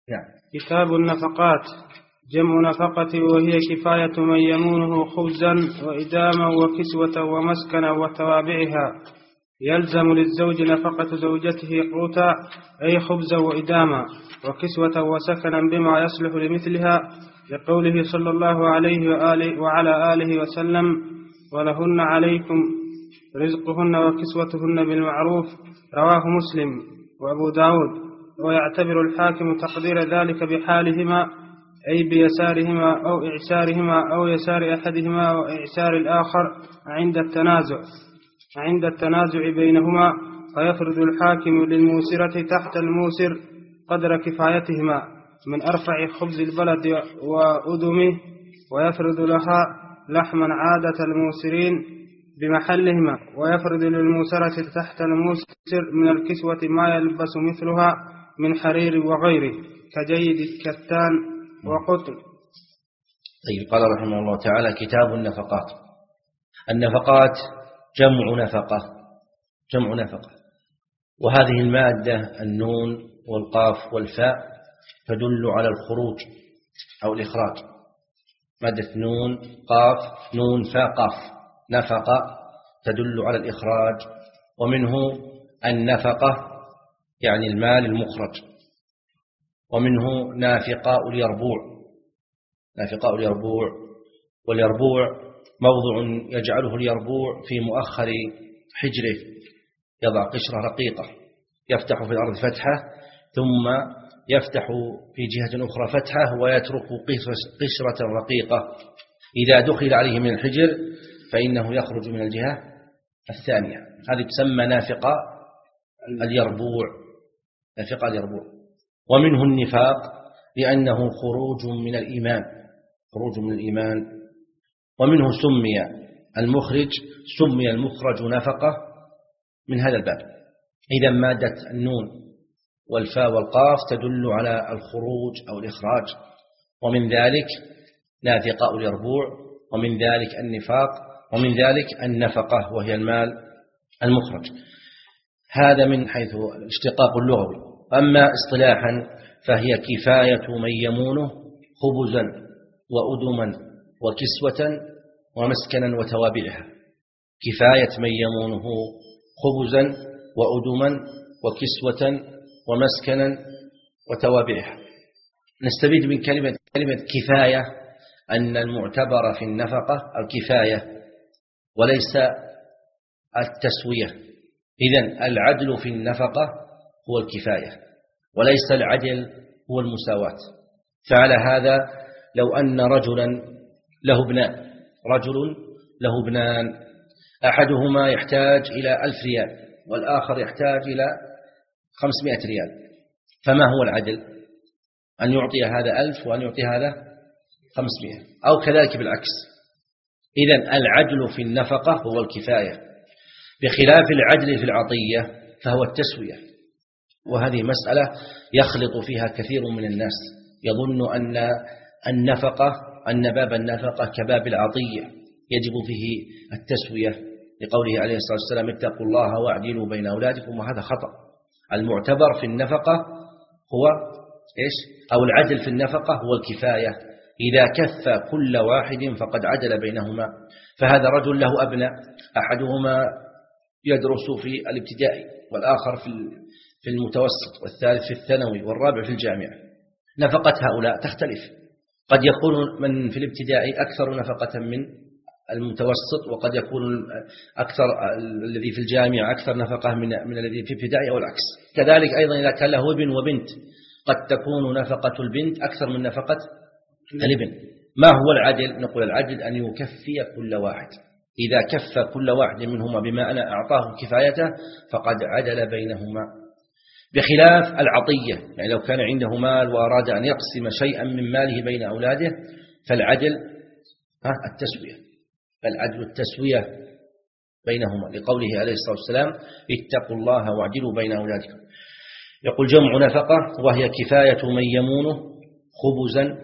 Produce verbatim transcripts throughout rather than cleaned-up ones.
نعم. كتاب النفقات جمع نفقة، وهي كفاية من يمونه خبزا وإداما وكسوة ومسكنا وتوابعها. يلزم للزوج نفقة زوجته قوتا، أي خبزا وإداما وكسوة وسكنا بما يصلح لمثلها، لقوله صلى الله عليه وآله وعلى آله وسلم: ولهن عليكم رزقهن وكسوتهن بالمعروف. رواه مسلم وأبو داود. ويعتبر الحاكم تقدير ذلك بحالهما، أي بيسارهما أو إعسارهما أو يسار أحدهما وإعسار الآخر عند التنازع عند التنازع بينهما، فيفرض الحاكم للموسرة تحت الموسر قدر كفايتهما من أرفع خبز البلد وأدمه، ويفرض لها لحما عادة الموسرين بمحلهما، ويفرض للموسرة تحت الموسر من الكسوة ما يلبس مثلها من حرير وغيره كجيد الكتان وقطن. طيب، قال رحمه الله تعالى: كتاب النفقات. النفقات جمع نفقة، جمع نفقة، وهذه المادة النون والقاف والفاء تدل على الخروج أو الإخراج. مادة نون قاف نون فاء قاف، نفقة تدل على الإخراج، ومنه النفقة يعني المال المخرج، ومنه نافقاء اليربوع، نافقاء اليربوع. واليربوع موضع يجعله اليربوع في مؤخر حجره، يضع قشرة رقيقة يفتح في الأرض فتحة، ثم يفتح في جهة أخرى فتحة، ويترك قشرة رقيقة. إذا دخل عليه من الحجر فإنه يخرج من الجهة الثانية. هذه تسمى نافقة اليربوع، نافقة اليربوع. ومنه النفاق لأنه خروج من الإيمان، خروج من الإيمان. ومنه سمي المخرج، سمي المخرج نفقة من هذا الباب. إذا مادة النون والفاء والقاف تدل على الخروج أو الإخراج، ومن ذلك نافقاء اليربوع، ومن ذلك النفاق، ومن ذلك النفقة وهي المال المخرج. هذا من حيث الاشتقاق اللغوي. أما اصطلاحا فهي كفاية من يمونه خبزا وأدما وكسوة ومسكنا وتوابعها. كفاية من يمونه خبزا وأدما وكسوة ومسكنا وتوابعها. نستفيد من كلمة كلمة كفاية أن المعتبر في النفقة الكفاية وليس التسوية. إذن العدل في النفقة هو الكفاية وليس العدل هو المساواة. فعلى هذا لو أن رجلا له ابنان، رجل له ابنان، أحدهما يحتاج إلى ألف ريال والآخر يحتاج إلى خمسمائة ريال، فما هو العدل؟ أن يعطي هذا ألف وأن يعطي هذا خمسمائة، أو كذلك بالعكس. إذن العدل في النفقة هو الكفاية، بخلاف العدل في العطية فهو التسوية. وهذه مسألة يخلط فيها كثير من الناس، يظن أن النفقة أن باب النفقة كباب العطية يجب فيه التسوية، لقوله عليه الصلاة والسلام: اتقوا الله واعدلوا بين أولادكم. وهذا خطأ. المعتبر في النفقة هو إيش؟ أو العدل في النفقة هو الكفاية. إذا كف كل واحد فقد عدل بينهما. فهذا رجل له أبناء، أحدهما يدرس في الابتدائي والآخر في المتوسط والثالث في الثانوي والرابع في الجامعة. نفقة هؤلاء تختلف. قد يكون من في الابتدائي أكثر نفقة من المتوسط، وقد يكون أكثر الذي في الجامعة أكثر نفقة من من الذي في الابتدائي أو العكس. كذلك أيضا إذا كان له ابن وبنت قد تكون نفقة البنت أكثر من نفقة الابن. ما هو العدل؟ نقول العدل أن يكفي كل واحد. إذا كف كل واحد منهما بما أنا أعطاه كفايته فقد عدل بينهما، بخلاف العطية. يعني لو كان عنده مال وأراد أن يقسم شيئا من ماله بين أولاده فالعدل التسوية، فالعدل التسوية بينهما، لقوله عليه الصلاة والسلام: اتقوا الله واعدلوا بين أولادكم. يقول: جمع نفقة وهي كفاية من يمونه خبزا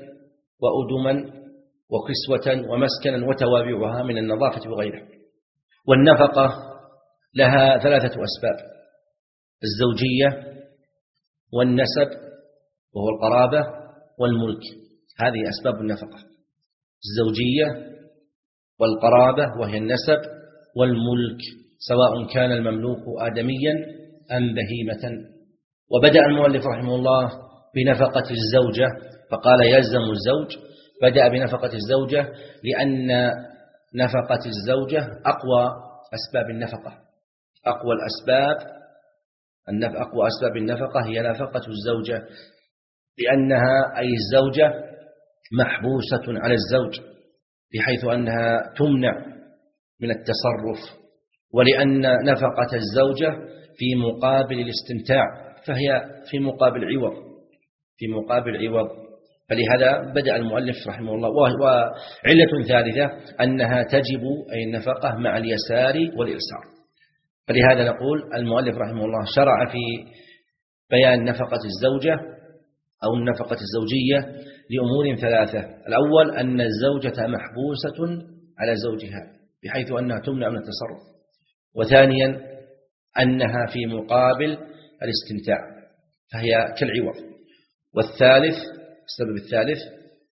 وأدما وكسوة ومسكنا وتوابعها من النظافة وغيرها. والنفقة لها ثلاثة أسباب: الزوجية والنسب وهو القرابة والملك. هذه أسباب النفقة: الزوجية والقرابة وهي النسب والملك، سواء كان المملوك آدميا أم بهيمة. وبدأ المؤلف رحمه الله بنفقة الزوجة فقال يلزم الزوج. بدأ بنفقة الزوجة لأن نفقة الزوجة أقوى أسباب النفقة. أقوى الأسباب أقوى أسباب النفقة هي نفقة الزوجة، لأنها أي الزوجة محبوسة على الزوج بحيث أنها تمنع من التصرف، ولأن نفقة الزوجة في مقابل الاستمتاع، فهي في مقابل عوض في مقابل عوض فلهذا بدأ المؤلف رحمه الله. وعلة ثالثة أنها تجب أي النفقة مع اليسار والإعسار. فلهذا نقول المؤلف رحمه الله شرع في بيان نفقة الزوجة أو النفقة الزوجية لأمور ثلاثة: الأول أن الزوجة محبوسة على زوجها بحيث أنها تمنع من التصرف، وثانيا أنها في مقابل الاستمتاع فهي كالعوض، والثالث السبب الثالث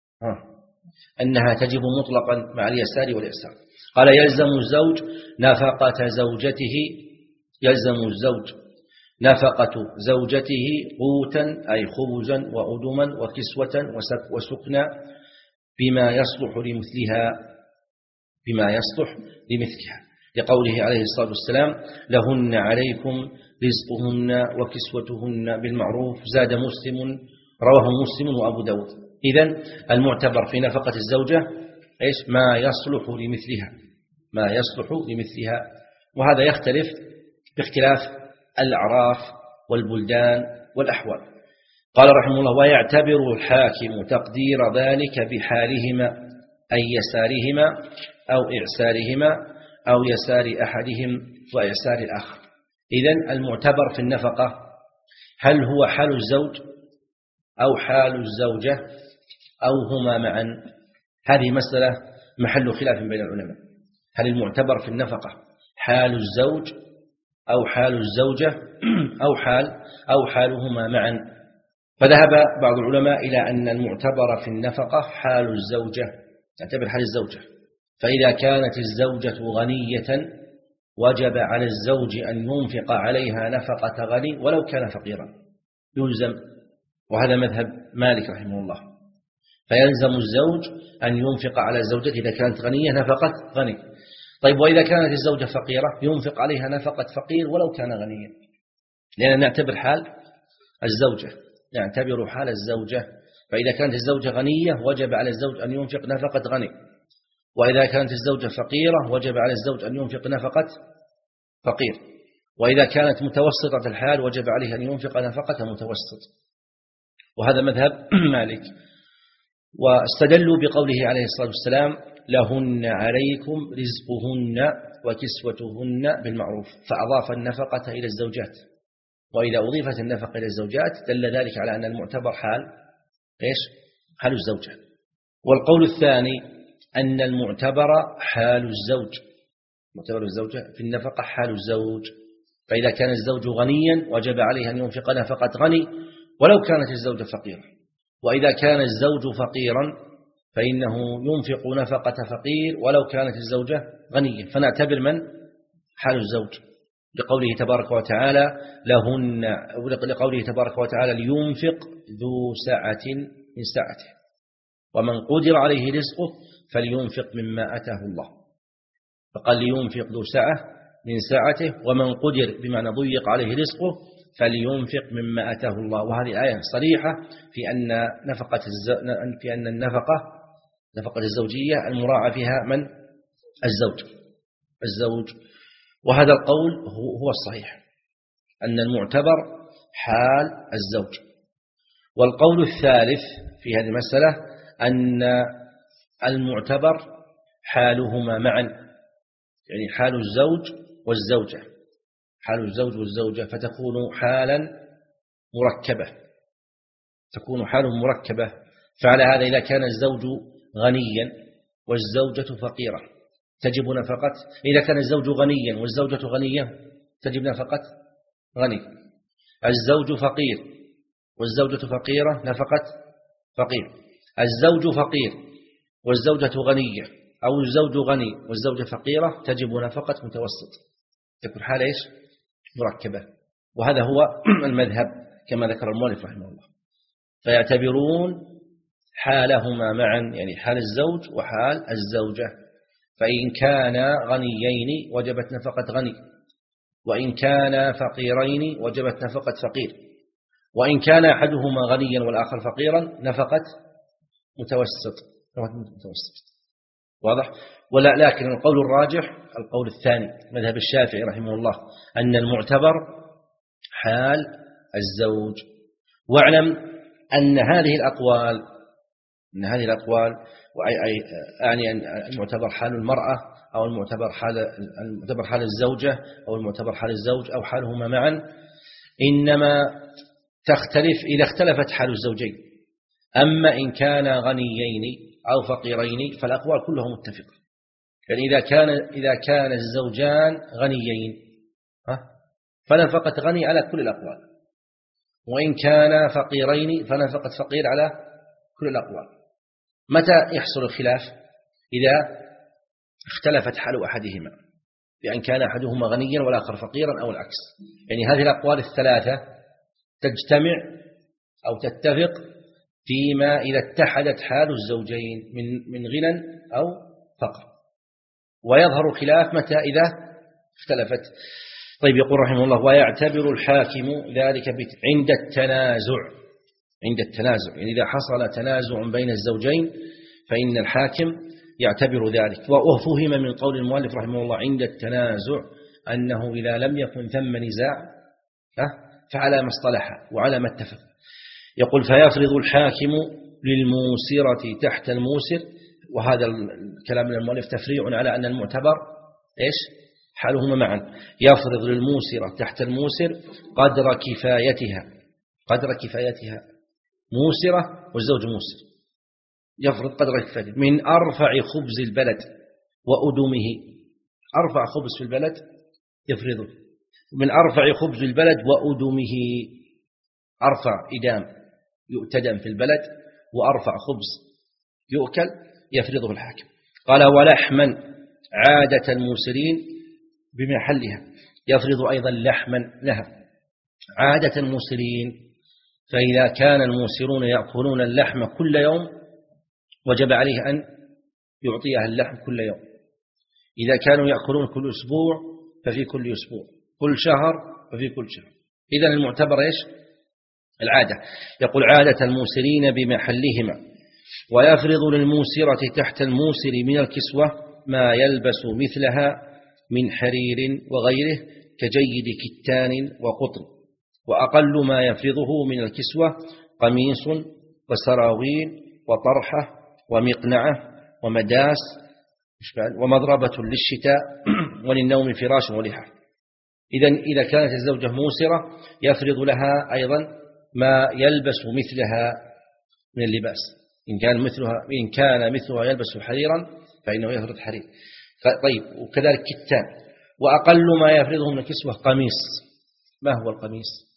أنها تجب مطلقا مع اليسار والإعسار. قال يلزم الزوج نفقة زوجته يلزم الزوج نفقة زوجته قوتا أي خبزا وأدما وكسوة وسكنا بما يصلح لمثلها بما يصلح لمثلها لقوله عليه الصلاة والسلام: لهن عليكم رزقهن وكسوتهن بالمعروف. زاد مسلم رواه مسلم وأبو داود. إذن المعتبر في نفقة الزوجة إيش؟ ما يصلح لمثلها ما يصلح لمثلها وهذا يختلف باختلاف الأعراف والبلدان والأحوال. قال رحمه الله: ويعتبر الحاكم تقدير ذلك بحالهما أي يسارهما أو إعسارهما أو يسار أحدهم وإعسار الآخر. إذن المعتبر في النفقة هل هو حال الزوج أو حال الزوجة أو هما معا؟ هذه مسألة محل خلاف بين العلماء. هل المعتبر في النفقة حال الزوج أو حال الزوجة أو حال أو حالهما معا؟ فذهب بعض العلماء إلى أن المعتبر في النفقة حال الزوجة، نعتبر حال الزوجة. فإذا كانت الزوجة غنية وجب على الزوج أن ينفق عليها نفقة غني ولو كان فقيرا، يلزم. وهذا مذهب مالك رحمه الله. فيلزم الزوج أن ينفق على زوجته إذا كانت غنية نفقة غني. طيب وإذا كانت الزوجة فقيرة ينفق عليها نفقة فقير ولو كان غنيا، لأن نعتبر حال الزوجة نعتبر حال الزوجة. فإذا كانت الزوجة غنية وجب على الزوج أن ينفق نفقة غني، وإذا كانت الزوجة فقيرة وجب على الزوج أن ينفق نفقة فقير، وإذا كانت متوسطة الحال وجب عليه أن ينفق نفقة متوسط. وهذا مذهب مالك. واستدلوا بقوله عليه الصلاة والسلام: لهن عليكم رزقهن وكسوتهن بالمعروف، فأضاف النفقة إلى الزوجات. وإذا أضيفت النفقة إلى الزوجات دل ذلك على أن المعتبر حال إيش؟ حال الزوجة. والقول الثاني أن المعتبر حال الزوج معتبر الزوجة في النفقة حال الزوج. فإذا كان الزوج غنيا وجب عليه أن ينفق نفقة غني ولو كانت الزوجة فقيرة، وإذا كان الزوج فقيرا فإنه ينفق نفقة فقير ولو كانت الزوجة غنية. فنعتبر من حال الزوج لقوله تبارك وتعالى: لهن لقوله تبارك وتعالى: لينفق ذو سعة من سعته ومن قدر عليه رزقه فلينفق مما أتاه الله. فقال لينفق ذو سعة من سعته ومن قدر بمعنى ضيق عليه رزقه فلينفق مما أتاه الله. وهذه آية صريحة في أن نفقة في أن النفقة نفقة الزوجية المراعى فيها من الزوج الزوج وهذا القول هو الصحيح أن المعتبر حال الزوج. والقول الثالث في هذه المسألة أن المعتبر حالهما معا، يعني حال الزوج والزوجة حال الزوج والزوجة فتكون حالا مركبة تكون حاله مركبة. فعلى هذا إذا كان الزوج غنيا والزوجة فقيرة تجب نفقة إذا كان الزوج غنيا والزوجة غنية تجب نفقة غني. الزوج فقير والزوجة فقيرة نفقة فقير. الزوج فقير والزوجة غنية، أو الزوج غني والزوجة فقيرة، تجب نفقة متوسط، تكون حالة إيش؟ مركبة. وهذا هو المذهب كما ذكر المؤلف رحمه الله. فيعتبرون حالهما معا، يعني حال الزوج وحال الزوجة. فإن كان غنيين وجبت نفقة غني، وإن كان فقيرين وجبت نفقة فقير، وإن كان أحدهما غنيا والآخر فقيرا نفقة متوسط. متوسط واضح؟ ولا لكن القول الراجح القول الثاني مذهب الشافعي رحمه الله، أن المعتبر حال الزوج. واعلم أن هذه الأقوال أن هذه الأقوال يعني أن المعتبر حال المرأة، أو المعتبر حال المعتبر حال الزوجة، أو المعتبر حال الزوج، أو حالهما معا، إنما تختلف إذا اختلفت حال الزوجين. أما إن كان غنيين أو فقيرين فالأقوال كلها متفقة. يعني إذا كان إذا كان الزوجان غنيين فنفقة غني على كل الأقوال، وإن كان فقيرين فنفقة فقير على كل الأقوال. متى يحصل الخلاف؟ إذا اختلفت حال أحدهما، بأن كان أحدهما غنيا والآخر فقيرا أو العكس. يعني هذه الأقوال الثلاثة تجتمع أو تتفق فيما إذا اتحدت حال الزوجين من من غنى أو فقر، ويظهر خلاف متى إذا اختلفت. طيب يقول رحمه الله: ويعتبر الحاكم ذلك عند التنازع. عند التنازع يعني إذا حصل تنازع بين الزوجين فإن الحاكم يعتبر ذلك. وفهم من قول المؤلف رحمه الله عند التنازع أنه إذا لم يكن ثم نزاع فعلى ما اصطلح وعلى ما اتفق. يقول: فيفرض الحاكم للموسرة تحت الموسر. وهذا الكلام من المؤلف تفريع على أن المعتبر إيش؟ حالهما معا. يفرض للموسرة تحت الموسر قدر كفايتها. قدر كفايتها موسرة والزوج موسر، يفرض قدر كفايتها من أرفع خبز البلد وأدمه. أرفع خبز في البلد يفرضه من أرفع خبز البلد وأدمه. أرفع إدام يؤتدم في البلد وأرفع خبز يؤكل يفرضه الحاكم. قال: ولحما عادة الموسرين بمحلها. يفرض أيضا لحما لها عادة الموسرين. فإذا كان الموسرون يأكلون اللحم كل يوم وجب عليه أن يعطيها اللحم كل يوم. إذا كانوا يأكلون كل أسبوع ففي كل أسبوع، كل شهر ففي كل شهر. إذن المعتبر إيش؟ العادة. يقول: عادة الموسرين بمحلهما. ويفرض للموسرة تحت الموسر من الكسوة ما يلبس مثلها من حرير وغيره كجيد كتان وقطن. وأقل ما يفرضه من الكسوة قميص وسراويل وطرحة ومقنعة ومداس ومضربة للشتاء وللنوم فراش ولحى. إذن إذا كانت الزوجة موسرة يفرض لها أيضا ما يلبس مثلها من اللباس. إن كان مثلها إن كان مثلها يلبس حريرا فإنه يفرض حرير. طيب، وكذلك كتان. وأقل ما يفرضه من الكسوة قميص. ما هو القميص؟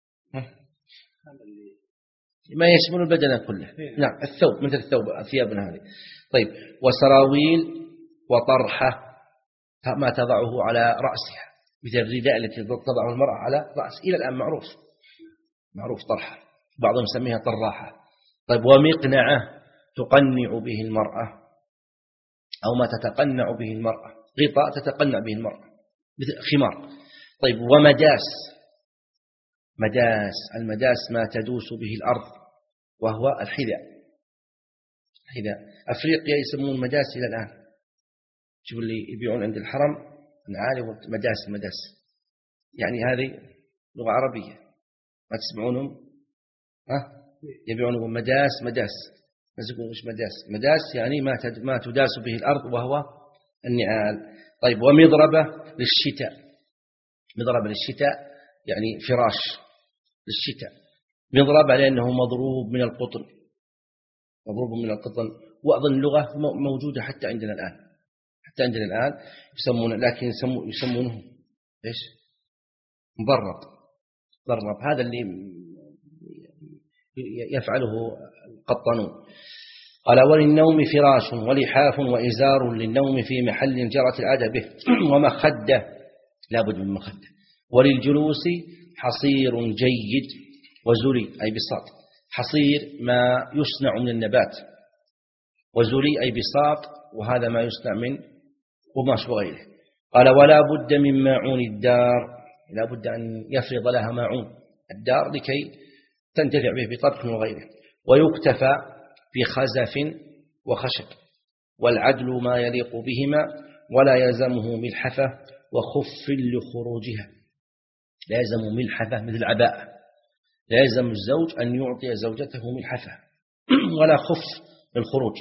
ما يشمل البدن كله. نعم، الثوب، مثل الثوب، ثيابنا هذه. طيب، وسراويل وطرحة ما تضعه على رأسها، مثل الرداء التي تضعه المرأة على رأس، إلى الآن معروف معروف طرحة، بعضهم يسميها طراحة. طيب، ومقنعة تقنع به المرأة أو ما تتقنع به المرأة، غطاء تتقنع به المرأة مثل خمار. طيب، ومداس. مداس، المداس ما تدوس به الأرض وهو الحذاء. الحذاء أفريقيا يسمون مداس إلى الآن. شوفوا اللي يبيعون عند الحرم العالي مداس. المداس يعني هذه لغة عربية، ما تسمعونهم ها يبيعون مداس. مداس نزقوا إيش مداس؟ مداس يعني ما ما تداس به الأرض وهو النعال. طيب، ومضربة للشتاء. مضربة للشتاء يعني فراش للشتاء. مضربة لأنه مضروب من القطن، مضروب من القطن. وأظن لغة موجودة حتى عندنا الآن، حتى عندنا الآن يسمون، لكن يسمون يسمونه إيش؟ مضرب. مضرب هذا اللي يفعله القطانون. قال وللنوم فراش ولحاف وإزار للنوم في محل جرت العادة به ومخدة لا بد من مخدة. وللجلوس حصير جيد وزري أي بساط، حصير ما يصنع من النبات، وزري أي بساط وهذا ما يصنع من قماش وغيره. قال ولا بد من ماعون الدار، لا بد أن يفرض لها ماعون الدار لكي تنتفع به بطبخ وغيره. ويكتفى بخزف وخشب، والعدل ما يليق بهما ولا يلزمه ملحفة وخف لخروجها. لا يلزم ملحفة مثل عباءة، لا يلزم الزوج أن يعطي زوجته ملحفة ولا خف للخروج.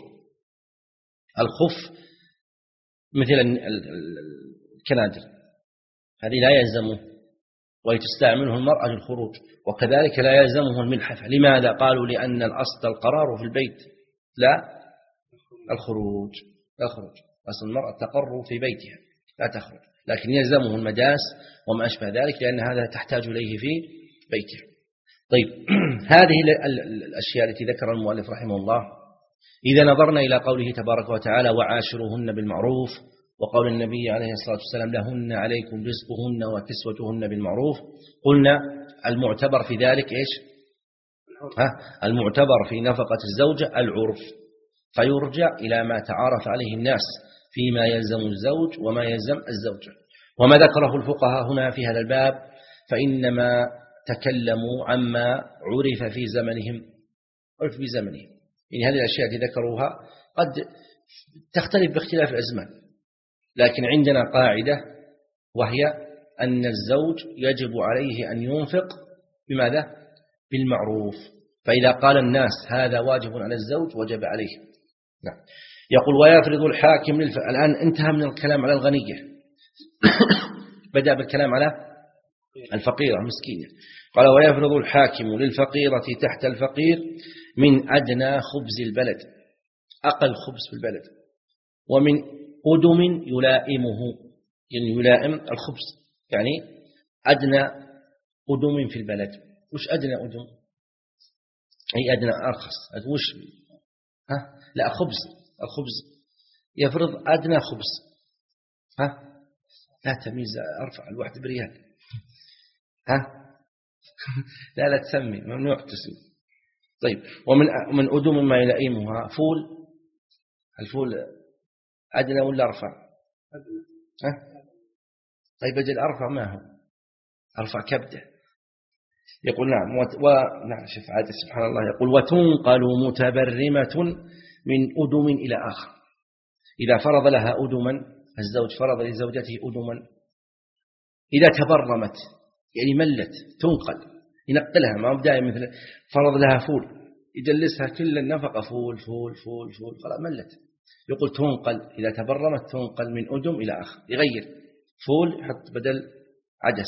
الخف مثل الكنادر هذه لا يلزمه ويتستعمله المرأة للخروج، وكذلك لا يلزمه الملحفة. لماذا؟ قالوا لأن الأصل القرار في البيت لا الخروج، لا الخروج، أصل المرأة تقر في بيتها لا تخرج، لكن يلزمه المداس وما أشبه ذلك لأن هذا تحتاج إليه في بيتها. طيب هذه الأشياء التي ذكر المؤلف رحمه الله. إذا نظرنا إلى قوله تبارك وتعالى وعاشروهن بالمعروف، وقول النبي عليه الصلاة والسلام لهن عليكم رزقهن وكسوتهن بالمعروف، قلنا المعتبر في ذلك إيش؟ ها؟ المعتبر في نفقة الزوجة العرف، فيرجع إلى ما تعارف عليه الناس فيما يلزم الزوج وما يلزم الزوجة. وما ذكره الفقهاء هنا في هذا الباب فإنما تكلموا عما عرف في زمنهم، عرف في زمنهم. يعني هذه الأشياء التي ذكروها قد تختلف باختلاف الأزمان، لكن عندنا قاعدة وهي أن الزوج يجب عليه أن ينفق بماذا؟ بالمعروف. فإذا قال الناس هذا واجب على الزوج وجب عليه. نعم. يقول ويفرض الحاكم للف... الآن انتهى من الكلام على الغنية بدأ بالكلام على الفقيرة مسكينة. قال ويفرض الحاكم للفقيرة تحت الفقير من أدنى خبز البلد، أقل خبز في البلد، ومن أدم يلائمه، يعني يلائم الخبز، يعني أدنى أدم في البلد. وش أدنى أدم؟ أي أدنى أرخص. وش ها؟ لا خبز، الخبز يفرض أدنى خبز. ها؟ لا تميز، أرفع الواحد بريال. ها؟ لا لا تسمي، ممنوع تسمي. طيب ومن من أدم ما يلائمها فول. الفول أدنى ولا أرفع؟ ها؟ طيب أجل أرفع ما هو؟ أرفع كبده. يقول نعم و... نعم شوف عاد سبحان الله. يقول وتنقل متبرمة من أدم إلى آخر. إذا فرض لها أدما، الزوج فرض لزوجته أدما، إذا تبرمت يعني ملت تنقل، ينقلها، ما بداية مثل فرض لها فول يجلسها كل النفقة فول فول فول فول خلاص ملت. يقول تنقل، إذا تبرمت تنقل من أدم إلى آخر، يغير فول يحط بدل عدس،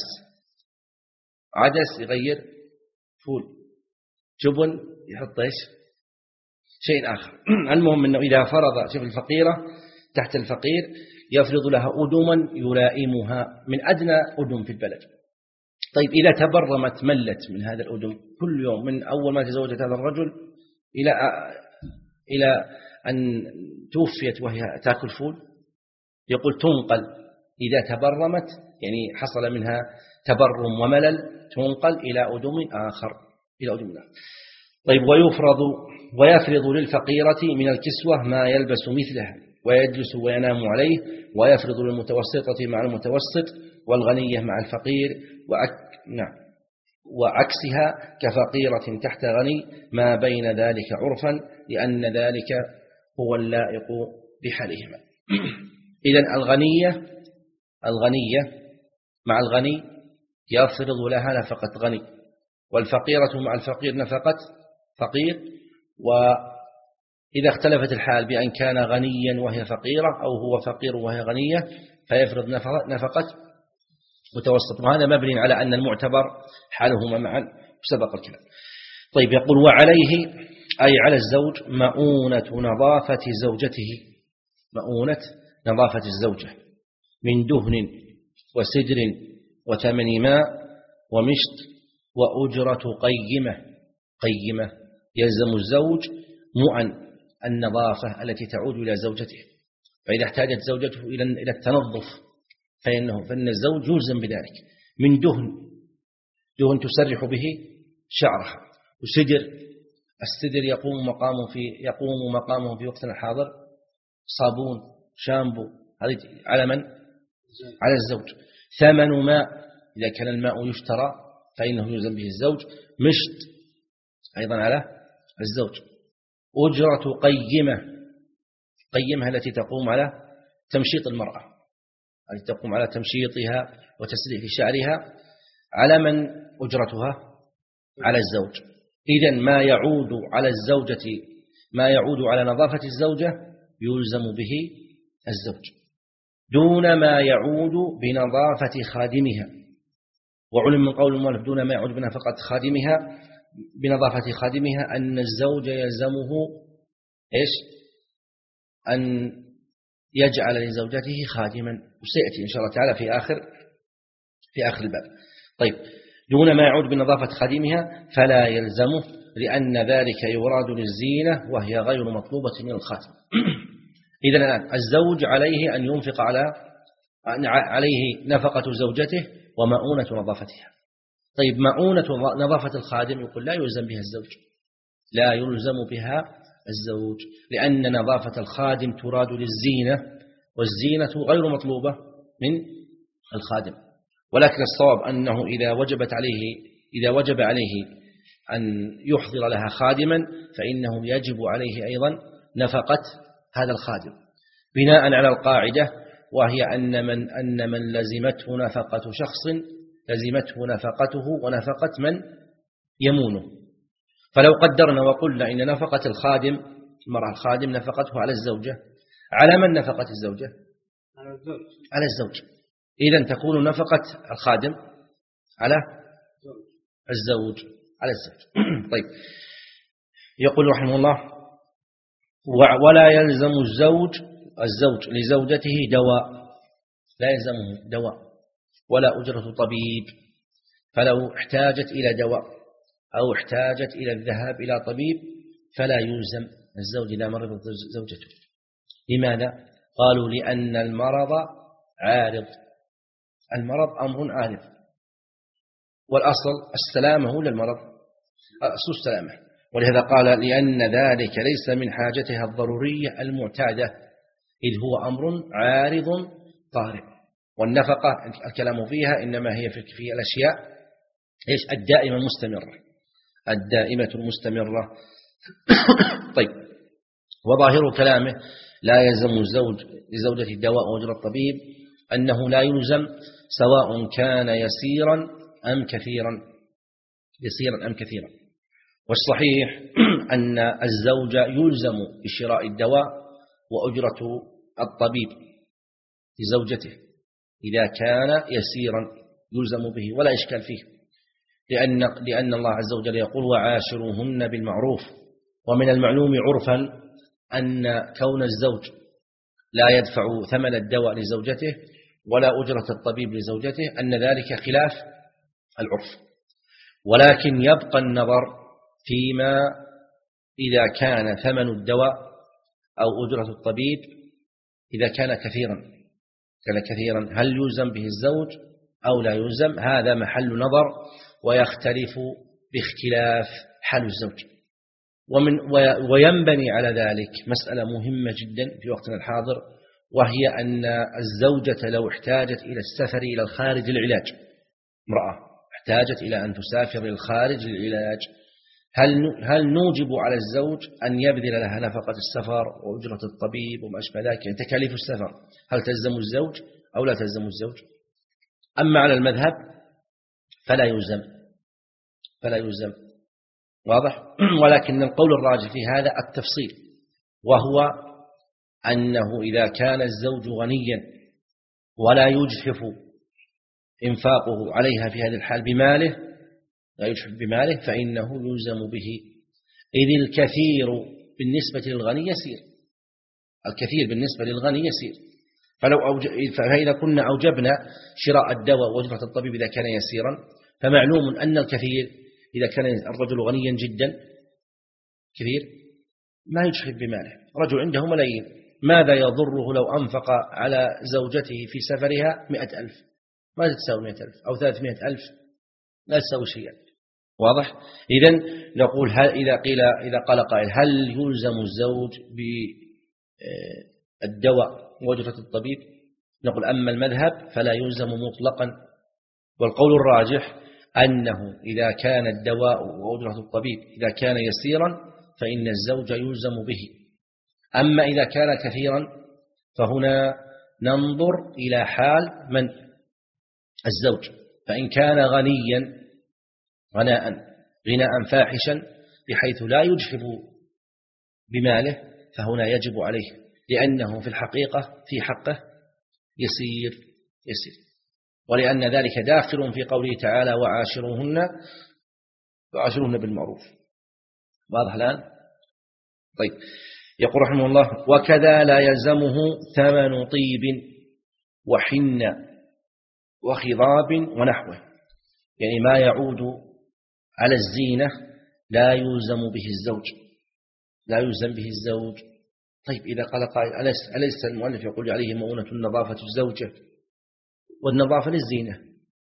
عدس يغير فول، جبن يحط إيش شيء آخر. المهم أنه إذا فرض شوف الفقيرة تحت الفقير يفرض لها أدما يلائمها من أدنى أدم في البلد. طيب إذا تبرمت ملت من هذا الأدم كل يوم من أول ما تزوجت هذا الرجل إلى إلى أن توفيت وهي تأكل فول، يقول تنقل إذا تبرمت يعني حصل منها تبرم وملل تنقل إلى أدم آخر، إلى أدم آخر. طيب ويفرض ويفرض للفقيرة من الكسوة ما يلبس مثلها ويجلس وينام عليه، ويفرض للمتوسطة مع المتوسط والغنية مع الفقير وعك... نعم. وعكسها كفقيرة تحت غني ما بين ذلك عرفا لأن ذلك هو اللائق بحالهما. إذن الغنية الغنية مع الغني يفرض لها نفقة غني، والفقيرة مع الفقير نفقة فقير. وإذا اختلفت الحال بأن كان غنيا وهي فقيرة أو هو فقير وهي غنية فيفرض نفقة متوسط، وهذا مبني على أن المعتبر حالهما معا سبق الكلام. طيب يقول وعليه أي على الزوج مؤونة نظافة زوجته، مؤونة نظافة الزوجة من دهن وسدر وثمن ماء ومشط وأجرة قيمة قيمة. يلزم الزوج مؤن النظافة التي تعود إلى زوجته، فإذا احتاجت زوجته إلى التنظف فإنه فإن الزوج يلزم بذلك، من دهن دهن تسرح به شعرها، وسدر السدر يقوم مقامه في يقوم مقامه في وقتنا الحاضر صابون شامبو، هذه على من؟ على الزوج. ثمن ماء إذا كان الماء يشترى فإنه يلزم به الزوج. مشط أيضا على الزوج. أجرة قيمة، قيمها التي تقوم على تمشيط المرأة، التي تقوم على تمشيطها وتسريح شعرها، على من أجرتها؟ على الزوج. إذن ما يعود على الزوجة، ما يعود على نظافة الزوجة يلزم به الزوج دون ما يعود بنظافة خادمها. وعلم من قول المؤلف دون ما يعود بنفقة خادمها بنظافة خادمها أن الزوج يلزمه إيش؟ أن يجعل لزوجته خادما، وسيأتي إن شاء الله تعالى في آخر في آخر الباب. طيب، دون ما يعود بنظافة خادمها فلا يلزمه، لأن ذلك يراد للزينة وهي غير مطلوبة من الخاتم. إذن الآن الزوج عليه أن ينفق على عليه نفقة زوجته ومؤونة نظافتها. طيب، مؤونة نظافة الخادم يقول لا يلزم بها الزوج، لا يلزم بها الزوج، لأن نظافة الخادم تراد للزينة، والزينة غير مطلوبة من الخادم. ولكن الصواب أنه إذا وجبت عليه إذا وجب عليه أن يحضر لها خادما فإنه يجب عليه أيضا نفقة هذا الخادم، بناء على القاعدة، وهي أن من أن من لزمته نفقة شخص لزمته نفقته ونفقة من يمونه. فلو قدرنا وقلنا إن نفقة الخادم المرأة الخادم نفقته على الزوجة، على من نفقة الزوجة؟ على الزوج. إذن تكون نفقة الخادم على الزوج على الزوج. طيب، يقول رحمه الله: ولا يلزم الزوج الزوج لزوجته دواء، لا يلزمه دواء ولا أجرة طبيب، فلو احتاجت إلى دواء أو احتاجت إلى الذهاب إلى طبيب فلا يلزم الزوج إذا مرضت زوجته. لماذا؟ قالوا لأن المرض عارض، المرض أمر عارض، والأصل السلامة ولا المرض؟ أصل السلامة، ولهذا قال لأن ذلك ليس من حاجتها الضرورية المعتادة، إذ هو أمر عارض طارئ. والنفقة الكلام فيها إنما هي في الأشياء إيش؟ الدائمة المستمرة، الدائمة المستمرة. طيب، وظاهر كلامه لا يلزم الزوج لزوجة الدواء وأجر الطبيب أنه لا يلزم سواء كان يسيرا أم كثيرا، يسيرا أم كثيرا. والصحيح أن الزوج يلزم بشراء الدواء وأجرة الطبيب لزوجته إذا كان يسيرا، يلزم به ولا إشكال فيه، لأن لأن الله عز وجل يقول: وعاشروهن بالمعروف. ومن المعلوم عرفا أن كون الزوج لا يدفع ثمن الدواء لزوجته ولا أجرة الطبيب لزوجته أن ذلك خلاف العرف، ولكن يبقى النظر فيما إذا كان ثمن الدواء أو أجرة الطبيب إذا كان كثيرا كان كثيرا هل يلزم به الزوج أو لا يلزم؟ هذا محل نظر، ويختلف باختلاف حال الزوج. ومن وينبني على ذلك مسألة مهمة جدا في وقتنا الحاضر، وهي أن الزوجة لو احتاجت إلى السفر إلى الخارج للعلاج، امرأة احتاجت إلى أن تسافر إلى الخارج للعلاج، هل هل نوجب على الزوج أن يبذل لها نفقة السفر وأجرة الطبيب وما أشبه ذلك، يعني تكاليف السفر، هل تلزم الزوج أو لا تلزم الزوج؟ أما على المذهب فلا يلزم فلا يلزم واضح. ولكن القول الراجح في هذا التفصيل، وهو أنه إذا كان الزوج غنيا ولا يجحف إنفاقه عليها في هذه الحال بماله، لا يجحف بماله، فإنه يلزم به، إذ الكثير بالنسبة للغني يسير، الكثير بالنسبة للغني يسير. فلو أوج... فإذا كنا أوجبنا شراء الدواء وأجرة الطبيب إذا كان يسيرا، فمعلوم أن الكثير إذا كان الرجل غنيا جدا كثير ما يجحف بماله، رجل عنده ملايين، ماذا يضره لو أنفق على زوجته في سفرها مئة ألف؟ ما تساوي مئة ألف أو ثلاثمائة ألف، لا تساوي شيئا. واضح؟ إذن نقول هل إذا قيل إذا قال قائل هل يلزم الزوج بالدواء وأجرة الطبيب؟ نقول أما المذهب فلا يلزم مطلقا، والقول الراجح أنه إذا كان الدواء وأجرة الطبيب إذا كان يسيرا فإن الزوج يلزم به، أما إذا كان كثيرا فهنا ننظر إلى حال من الزوج، فإن كان غنيا غناء غناء فاحشا بحيث لا يجحف بماله فهنا يجب عليه، لأنه في الحقيقة في حقه يسير يسير، ولأن ذلك داخل في قوله تعالى وعاشرهن وعاشرهن بالمعروف. واضح الآن؟ طيب، يقول رحمه الله وكذا لا يلزمه ثمن طيب وحنة وخضاب ونحوه، يعني ما يعود على الزينة لا يلزم به الزوج، لا يلزم به الزوج. طيب، إذا قال قائل أليس المؤلف يقول عليه مؤونة النظافة الزوجة والنظافة للزينة؟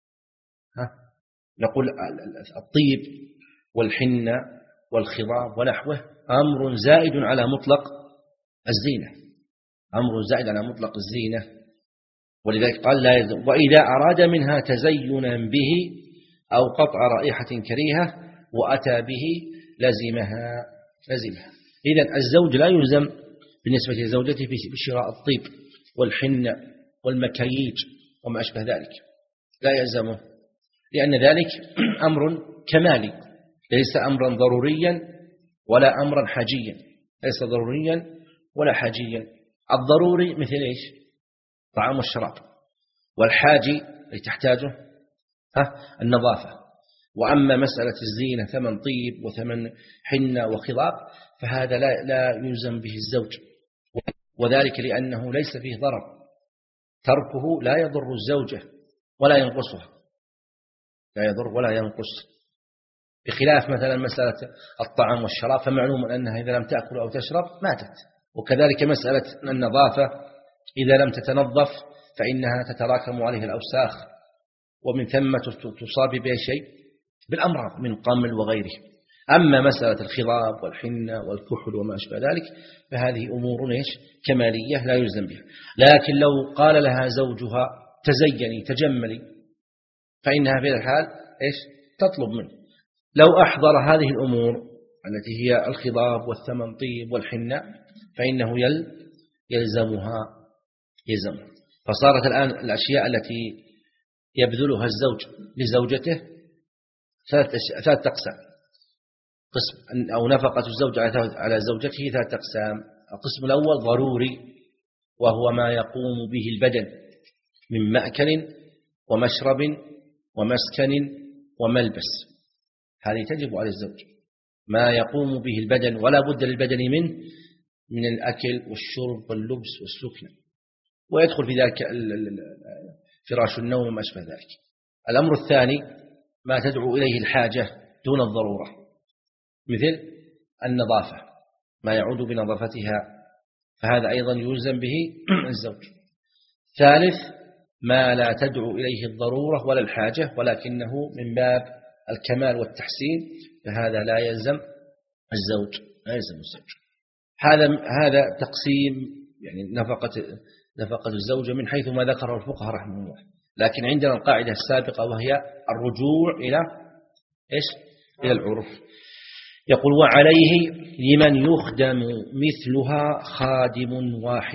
ها؟ نقول الطيب والحنة والخضاب ونحوه أمر زائد على مطلق الزينة، أمر زائد على مطلق الزينة، ولذلك قال لا يلزم. وإذا أراد منها تزينا به أو قطع رائحة كريهة وأتى به لزمها لزمها. إذن الزوج لا يلزم بالنسبة لزوجته بشراء الطيب والحنة والمكييج وما أشبه ذلك، لا يلزمه، لأن ذلك أمر كمالي ليس أمرا ضروريا ولا أمرا حاجيا، ليس ضروريا ولا حاجيا. الضروري مثل إيش؟ طعام والشراب، والحاجي اللي تحتاجه ها النظافة. وأما مسألة الزينة ثمن طيب وثمن حنة وخضاب فهذا لا, لا يلزم به الزوج، وذلك لأنه ليس فيه ضرر، تركه لا يضر الزوجة ولا ينقصها، لا يضر ولا ينقص، بخلاف مثلا مسألة الطعام والشراب فمعلوم أنها إذا لم تأكل أو تشرب ماتت. وكذلك مسألة النظافة إذا لم تتنظف فإنها تتراكم عليه الأوساخ، ومن ثم تصاب بها شيء بالأمراض من قمل وغيره. أما مسألة الخضاب والحنة والكحل وما أشبه ذلك فهذه أمور إيش كمالية لا يلزم بها. لكن لو قال لها زوجها تزيني تجملي فإنها في الحال إيش تطلب منه. لو أحضر هذه الأمور التي هي الخضاب والثمن طيب والحنة فإنه يلزمها يلزمها. فصارت الآن الأشياء التي يبذلها الزوج لزوجته ثلاث أقسام، قسم أو نفقة الزوج على زوجته ثلاث أقسام. القسم الأول ضروري، وهو ما يقوم به البدن من مأكل ومشرب ومسكن وملبس، هذه تجب على الزوج، ما يقوم به البدن ولا بد للبدن منه من الأكل والشرب واللبس والسكن، ويدخل في ذلك فراش النوم وما أشبه ذلك. الأمر الثاني ما تدعو إليه الحاجة دون الضرورة، مثل النظافة، ما يعود بنظافتها، فهذا أيضا يلزم به الزوج. ثالث ما لا تدعو إليه الضرورة ولا الحاجة ولكنه من باب الكمال والتحسين، فهذا لا يلزم الزوج، لا يلزم الزوج. هذا هذا تقسيم يعني نفقة نفقة الزوجة من حيث ما ذكره الفقهاء رحمه الله. لكن عندنا القاعدة السابقة وهي الرجوع إلى إيش؟ إلى العرف. يقول وعليه لمن يخدم مثلها خادم واحد،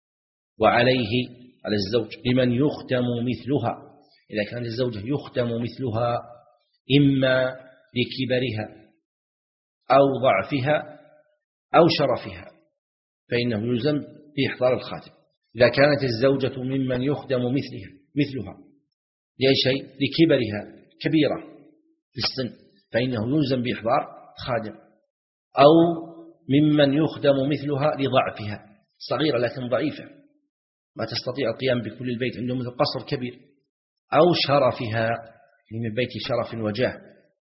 وعليه على الزوج لمن يخدم مثلها، إذا كان الزوجة يخدم مثلها إما لكبرها أو ضعفها أو شرفها فإنه يلزم بإحضار الخادم. إذا كانت الزوجة ممن يخدم مثلها مثلها لأي شيء لكبرها كبيرة في السن فإنه يلزم بإحضار خادم، أو ممن يخدم مثلها لضعفها صغيرة لكن ضعيفة ما تستطيع القيام بكل البيت، عنده مثل قصر كبير، أو شرفها من بيت شرف وجاه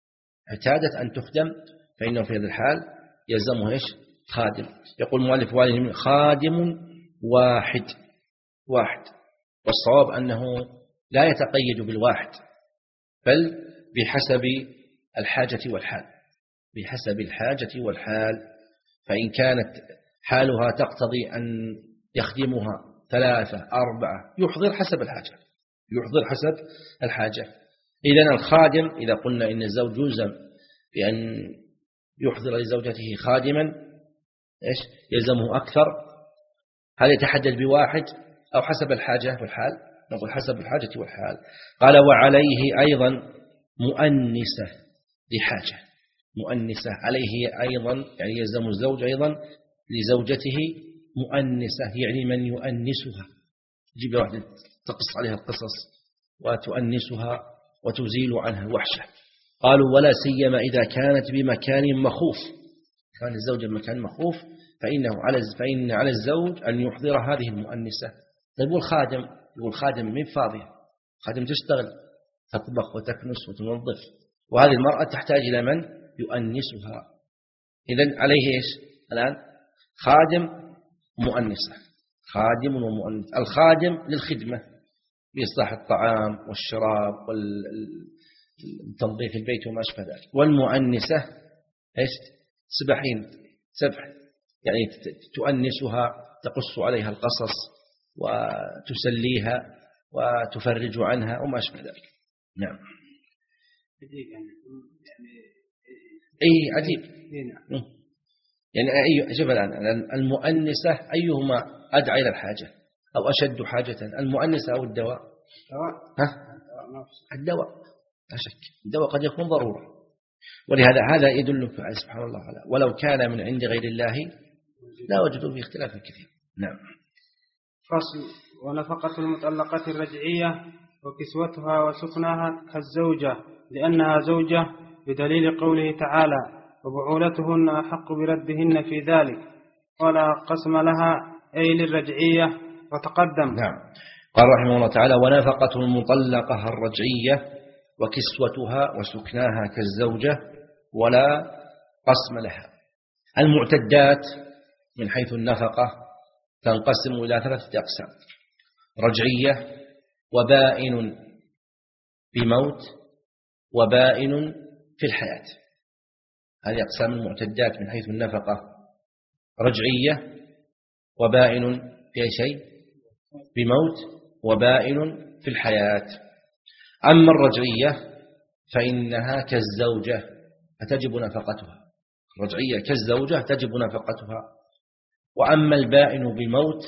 اعتادت أن تخدم فإنه في هذا الحال يلزمه إيش؟ خادم. يقول المؤلف والد خادم واحد واحد، والصواب أنه لا يتقيد بالواحد، بل بحسب الحاجة والحال، بحسب الحاجة والحال. فإن كانت حالها تقتضي أن يخدمها ثلاثة أربعة يحضر حسب الحاجة، يحضر حسب الحاجة. إذن الخادم إذا قلنا إن الزوج يلزم بأن يحضر لزوجته خادما إيش؟ يلزمه أكثر. هل يتحدد بواحد أو حسب الحاجة والحال؟ نقول حسب الحاجة والحال. قال وعليه أيضا مؤنسة لحاجة، مؤنسة عليه أيضا يعني يلزم الزوج أيضا لزوجته مؤنسة، يعني من يؤنسها، تجيب واحدة تقص عليها القصص وتؤنسها وتزيل عنها الوحشة. قالوا ولا سيما إذا كانت بمكان مخوف، كان الزوج بمكان مخوف فإنه على فإن على الزوج أن يحضر هذه المؤنسة. طيب والخادم؟ يقول الخادم من فاضية، خادم تشتغل تطبخ وتكنس وتنظف، وهذه المرأة تحتاج إلى من يؤنسها. إذن عليه إيش الآن؟ خادم مؤنسة، خادم ومؤنس. الخادم للخدمة بإصلاح الطعام والشراب والتنظيف البيت وما أشبه ذلك. والمؤنسة إيش؟ سبحين سبح، يعني تؤنسها، تقص عليها القصص وتسليها وتفرج عنها وما أشبه ذلك. نعم. أي عجيب. يعني أي شوف الآن المؤنسة أيهما أدعى إلى الحاجة أو أشد حاجة، المؤنسة أو الدواء؟ ها؟ الدواء لا شك، الدواء قد يكون ضرورة، ولهذا هذا يدلك على سبحان الله على ولو كان من عند غير الله لا وجدوا فيه اختلافا كثيرا. نعم. فصل. ونفقة المطلقة الرجعية وكسوتها وسكنها كالزوجة لأنها زوجة بدليل قوله تعالى وبعولتهن أحق بردهن في ذلك، ولا قسم لها أي للرجعية وتقدم. نعم. قال رحمه الله تعالى ونفقة المطلقة الرجعية وكسوتها وسكناها كالزوجة ولا قسم لها. المعتدات من حيث النفقة تنقسم إلى ثلاثة أقسام: رجعية وبائن بموت وبائن في الحياة. هذه أقسام المعتدات من حيث النفقة: رجعية وبائن في أي شيء بموت وبائن في الحياة. أما الرجعية فإنها كالزوجة فتجب نفقتها، الرجعية كالزوجة تجب نفقتها. وأما البائن بموت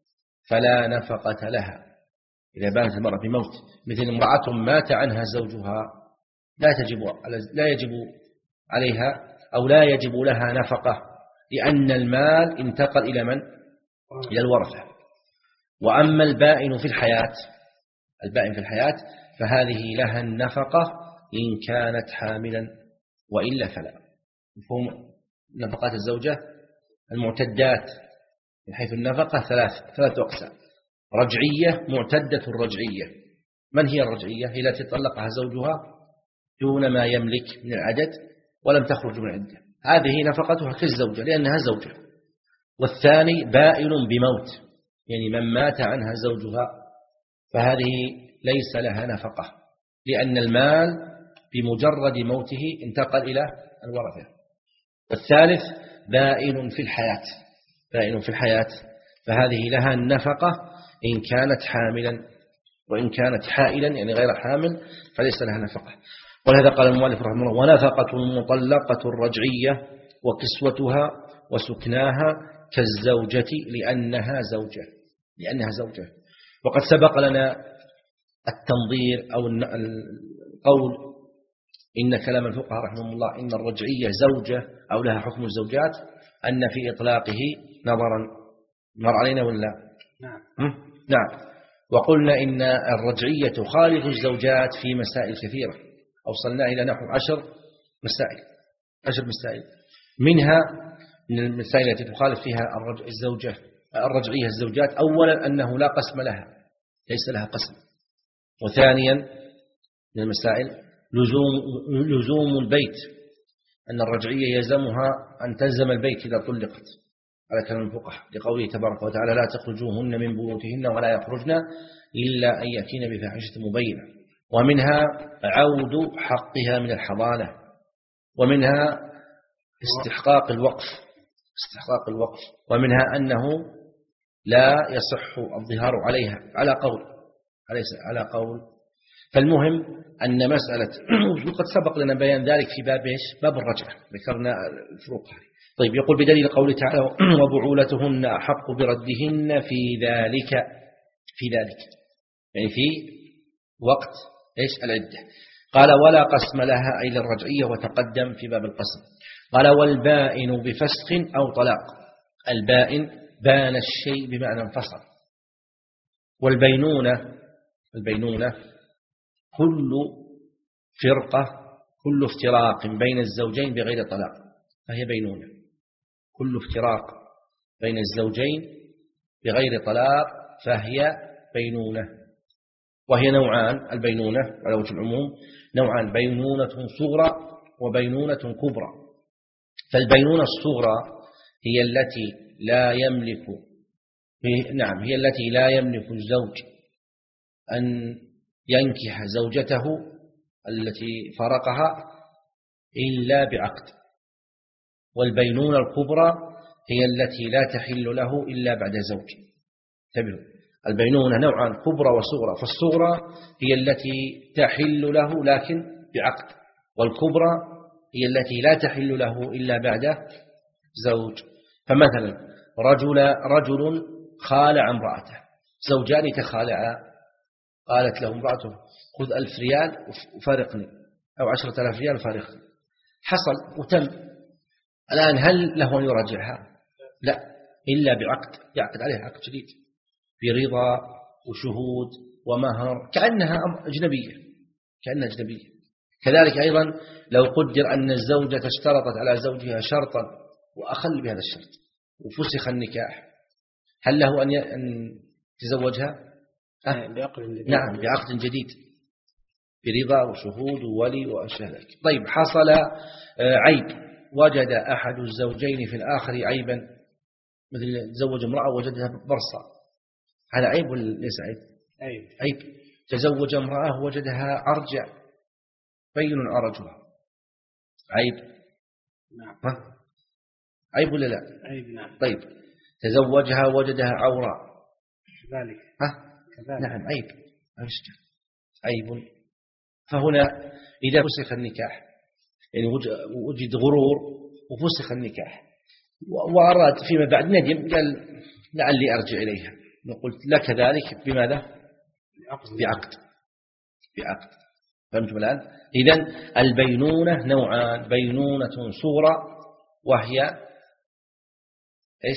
فلا نفقة لها. إذا بانت المرأة بموت مثل امرأة مات عنها زوجها لا تجب لا يجب عليها أو لا يجب لها نفقة، لأن المال انتقل إلى من؟ إلى الورثة. وأما البائن في الحياة، البائن في الحياة فهذه لها النفقة إن كانت حاملا وإلا فلا. مفهوم نفقات الزوجة؟ المعتدات من حيث النفقة ثلاث ثلاث أقسام: رجعية، معتدة الرجعية. من هي الرجعية؟ هي التي طلقها زوجها دون ما يملك من العدد ولم تخرج من عدة، هذه نفقتها كالزوجة لأنها زوجة. والثاني بائن بموت، يعني من مات عنها زوجها فهذه ليس لها نفقة، لأن المال بمجرد موته انتقل إلى الورثة. والثالث بائن في الحياة، بائن في الحياة فهذه لها النفقة إن كانت حاملا، وإن كانت حائلا يعني غير حامل فليس لها نفقة. ولهذا قال المؤلف رحمه الله ونفقة المطلقة الرجعية وكسوتها وسكناها كالزوجة لأنها زوجة، لأنها زوجة. وقد سبق لنا التنظير أو القول إن كلام الفقهاء رحمه الله إن الرجعية زوجة أو لها حكم الزوجات، أن في إطلاقه نظرا. مر علينا ولا نعم؟ نعم. وقلنا إن الرجعية تخالف الزوجات في مسائل كثيرة، أوصلنا إلى نحو عشر مسائل عشر مسائل منها من المسائل التي تخالف فيها الزوجة الرجعية الزوجات: أولا أنه لا قسم لها، ليس لها قسم. وثانيا من المسائل لزوم, لزوم البيت، أن الرجعية يلزمها أن تلزم البيت إذا طلقت على كلام الفقهاء لقوله تبارك وتعالى لا تخرجوهن من بيوتهن ولا يخرجن إلا أن يأتين بفاحشة مبينة. ومنها عود حقها من الحضانة، ومنها استحقاق الوقف استحقاق الوقف ومنها أنه لا يصح الظهار عليها على قول على قول فالمهم أن مسألة وقد سبق لنا بيان ذلك في باب إيش؟ باب الرجعة، ذكرنا الفروق هذه. طيب يقول بدليل قوله تعالى وبعولتهن أحق بردهن في ذلك في ذلك يعني في وقت إيش العدة. قال ولا قسم لها أي للرجعية وتقدم في باب القسم. قال والبائن بفسخ أو طلاق. البائن بان الشيء بمعنى انفصل. والبينونة البينونة كل فرقة كل افتراق بين الزوجين بغير طلاق فهي بينونة. كل افتراق بين الزوجين بغير طلاق فهي بينونة. وهي نوعان البينونة على وجه العموم نوعان بينونة صغرى وبينونة كبرى. فالبينونة الصغرى هي التي لا يملك نعم هي التي لا يملك الزوج أن ينكح زوجته التي فرقها إلا بعقد. والبينونة الكبرى هي التي لا تحل له إلا بعد زوج. تبعوا البينونة نوعان كبرى وصغرى، فالصغرى هي التي تحل له لكن بعقد، والكبرى هي التي لا تحل له إلا بعد زوج. فمثلا رجل رجل خالع امرأته، زوجان تخالعا، قالت له امرأته خذ ألف ريال وفارقني أو عشرة آلاف ريال وفارقني، حصل وتم. الآن هل له أن يراجعها؟ لا، إلا بعقد يعقد عليها عقد جديد برضا وشهود ومهر كأنها أجنبية كأنها أجنبية. كذلك أيضا لو قدر أن الزوجة اشترطت على زوجها شرطا وأخل بهذا الشرط وفسخ النكاح، هل له أن يتزوجها؟ أه؟ نعم بعقد جديد برضا وشهود وولي وأشياء ذلك. طيب حصل عيب، وجد أحد الزوجين في الآخر عيبا، مثل تزوج امرأة وجدها برصة، هذا عيب ولا ليس عيب؟ عيب. عيب. تزوج امرأة وجدها أرجع بين عرجها، عيب. نعم. ها؟ عيب ولا لا؟ عيب. نعم. طيب تزوجها وجدها عوراء كذلك. ها؟ كذلك. نعم عيب. عيب. فهنا إذا فسخ النكاح يعني وجد غرور وفسخ النكاح وأراد فيما بعد ندم قال لعلي أرجع إليها، نقول لك ذلك بماذا؟ بعقد بعقد. فهمتم الآن؟ إذن البينونة نوعان، بينونة صغرى وهي إيش؟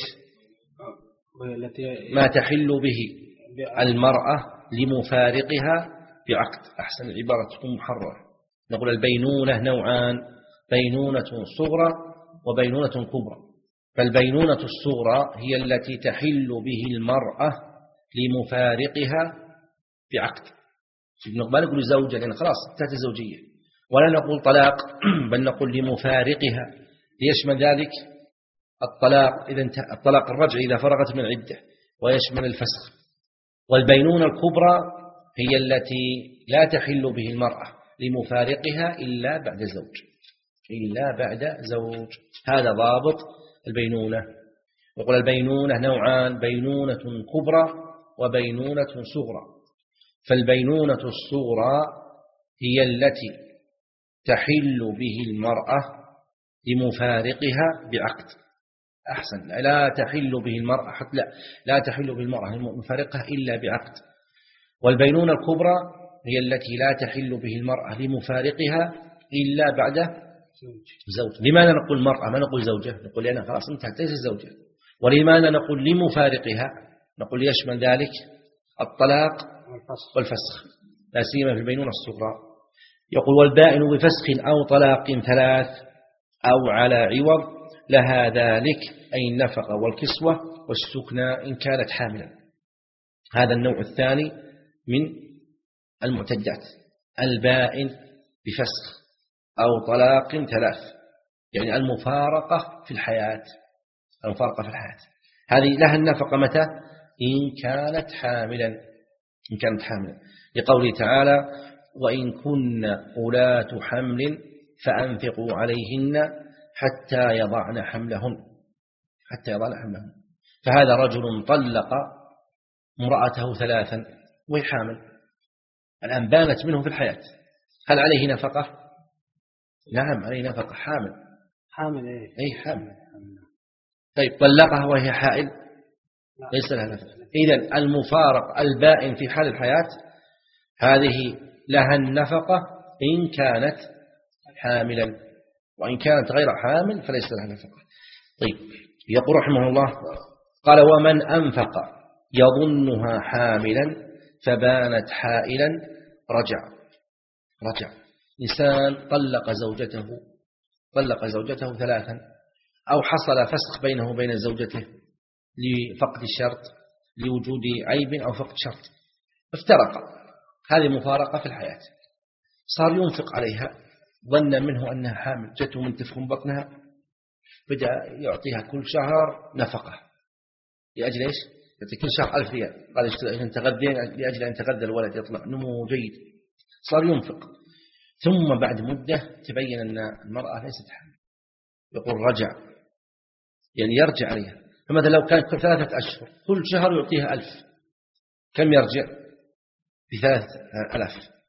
ما تحل به المرأة لمفارقها بعقد. أحسن العبارة تكون محررة. نقول البينونة نوعان، بينونة صغرى وبينونة كبرى. فالبينونة الصغرى هي التي تحل به المرأة لمفارقها بعقد. ما نقول زوجة لأن خلاص انتهت الزوجية، ولا نقول طلاق بل نقول لمفارقها ليشمل ذلك الطلاق إذا انتهى الطلاق الرجعي إذا فرغت من العدة، ويشمل الفسخ. والبينونة الكبرى هي التي لا تحل به المرأة لمفارقها إلا بعد زوج إلا بعد زوج. هذا ضابط البينونة. يقول البينونة نوعان، بينونة كبرى وبينونة صغرى. فالبينونة الصغرى هي التي تحل به المرأة لمفارقها بعقد. أحسن، لا تحل به المرأة حتى لا, لا تحل به المرأة لمفارقها إلا بعقد. والبينونة الكبرى هي التي لا تحل به المرأة لمفارقها إلا بعد زوج. لماذا نقول مرأة ما نقول زوجة؟ نقول لأنها خلاص انتهت ليست زوجة. ولماذا نقول لمفارقها؟ نقول يشمل ذلك الطلاق والفسخ، لا سيما في البينونة الصغرى. يقول والبائن بفسخ أو طلاق ثلاث أو على عوض لها ذلك أي النفقة والكسوة والسكنى إن كانت حاملا. هذا النوع الثاني من المعتدات. البائن بفسخ أو طلاق ثلاث، يعني المفارقة في الحياة، المفارقة في الحياة هذه لها النفقة متى؟ إن كانت حاملا، إن كانت حاملا، لقوله تعالى وإن كن أولاة حمل فأنفقوا عليهن حتى يضعن حملهن، حتى يضعن حملهن. فهذا رجل طلق امرأته ثلاثا وهي حامل، الآن بانت منه في الحياة، هل عليه نفقة؟ نعم عليه نفقة، حامل حامل إيه؟ أي حامل. طيب طلقها وهي حائل ليس لها نفقة. إذن المفارق البائن في حال الحياة هذه لها النفقة إن كانت حاملا، وإن كانت غير حامل فليس لها نفقة. طيب يقول رحمه الله قال ومن أنفق يظنها حاملا فبانت حائلا رجع. رجع إنسان طلق زوجته طلق زوجته ثلاثا، أو حصل فسخ بينه وبين زوجته لفقد الشرط، لوجود عيب أو فقد شرط، افترق، هذه مفارقة في الحياة، صار ينفق عليها ظن منه أنها حامل، جته من تفخم بطنها، بدأ يعطيها كل شهر نفقة لأجل إيش؟ يعطي كل شهر ألف ريال، قال عشان تغذين لأجل أن تغذى الولد يطلع نمو جيد، صار ينفق. ثم بعد مدة تبين أن المرأة ليست حامل، يقول رجع، يعني يرجع عليها. فمثلا لو كانت كل ثلاثة أشهر كل شهر يعطيها ألف، كم يرجع؟ بثلاثة ألاف.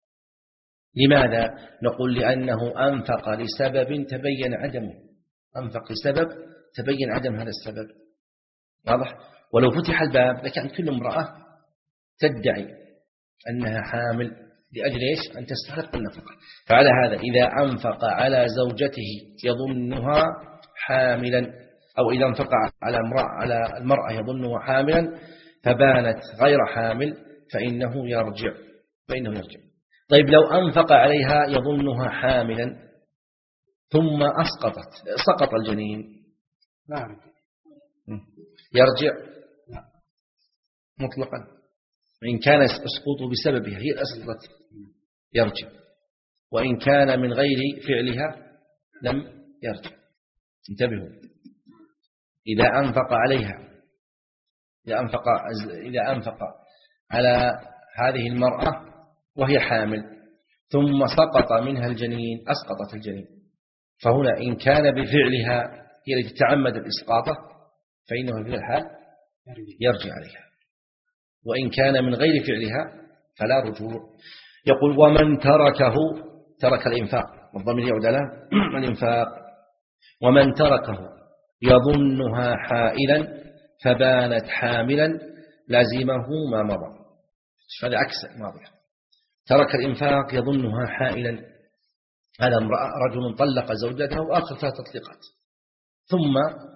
لماذا؟ نقول لأنه أنفق لسبب تبين عدمه، أنفق لسبب تبين عدم هذا السبب، واضح؟ ولو فتح الباب لكان كل امرأة تدعي أنها حامل لأجل إيش؟ أن تستحق النفقة. فعلى هذا إذا أنفق على زوجته يظنها حاملا، أو إذا انفق على امرأة على المرأة يظنها حاملا فبانت غير حامل فإنه يرجع فإنه يرجع. طيب لو أنفق عليها يظنها حاملا ثم أسقطت سقط الجنين، نعم يرجع مطلقا، وإن كان يسقط بسببها هي أسقطت يرجع، وإن كان من غير فعلها لم يرجع. انتبهوا، إذا أنفق عليها إذا أنفق إذا أنفق على هذه المرأة وهي حامل ثم سقط منها الجنين، أسقطت الجنين، فهنا إن كان بفعلها هي التي تعمد الإسقاطة فإنه في الحال يرجع عليها، وإن كان من غير فعلها فلا رجوع. يقول ومن تركه، ترك الإنفاق والضمير يعود على الإنفاق، ومن تركه يظنها حائلا فبانت حاملا لازمه ما مضى. هذا عكس الماضي، ترك الإنفاق يظنها حائلا، هذا امرأة رجل طلق زوجته آخر ثلاث تطليقات، ثم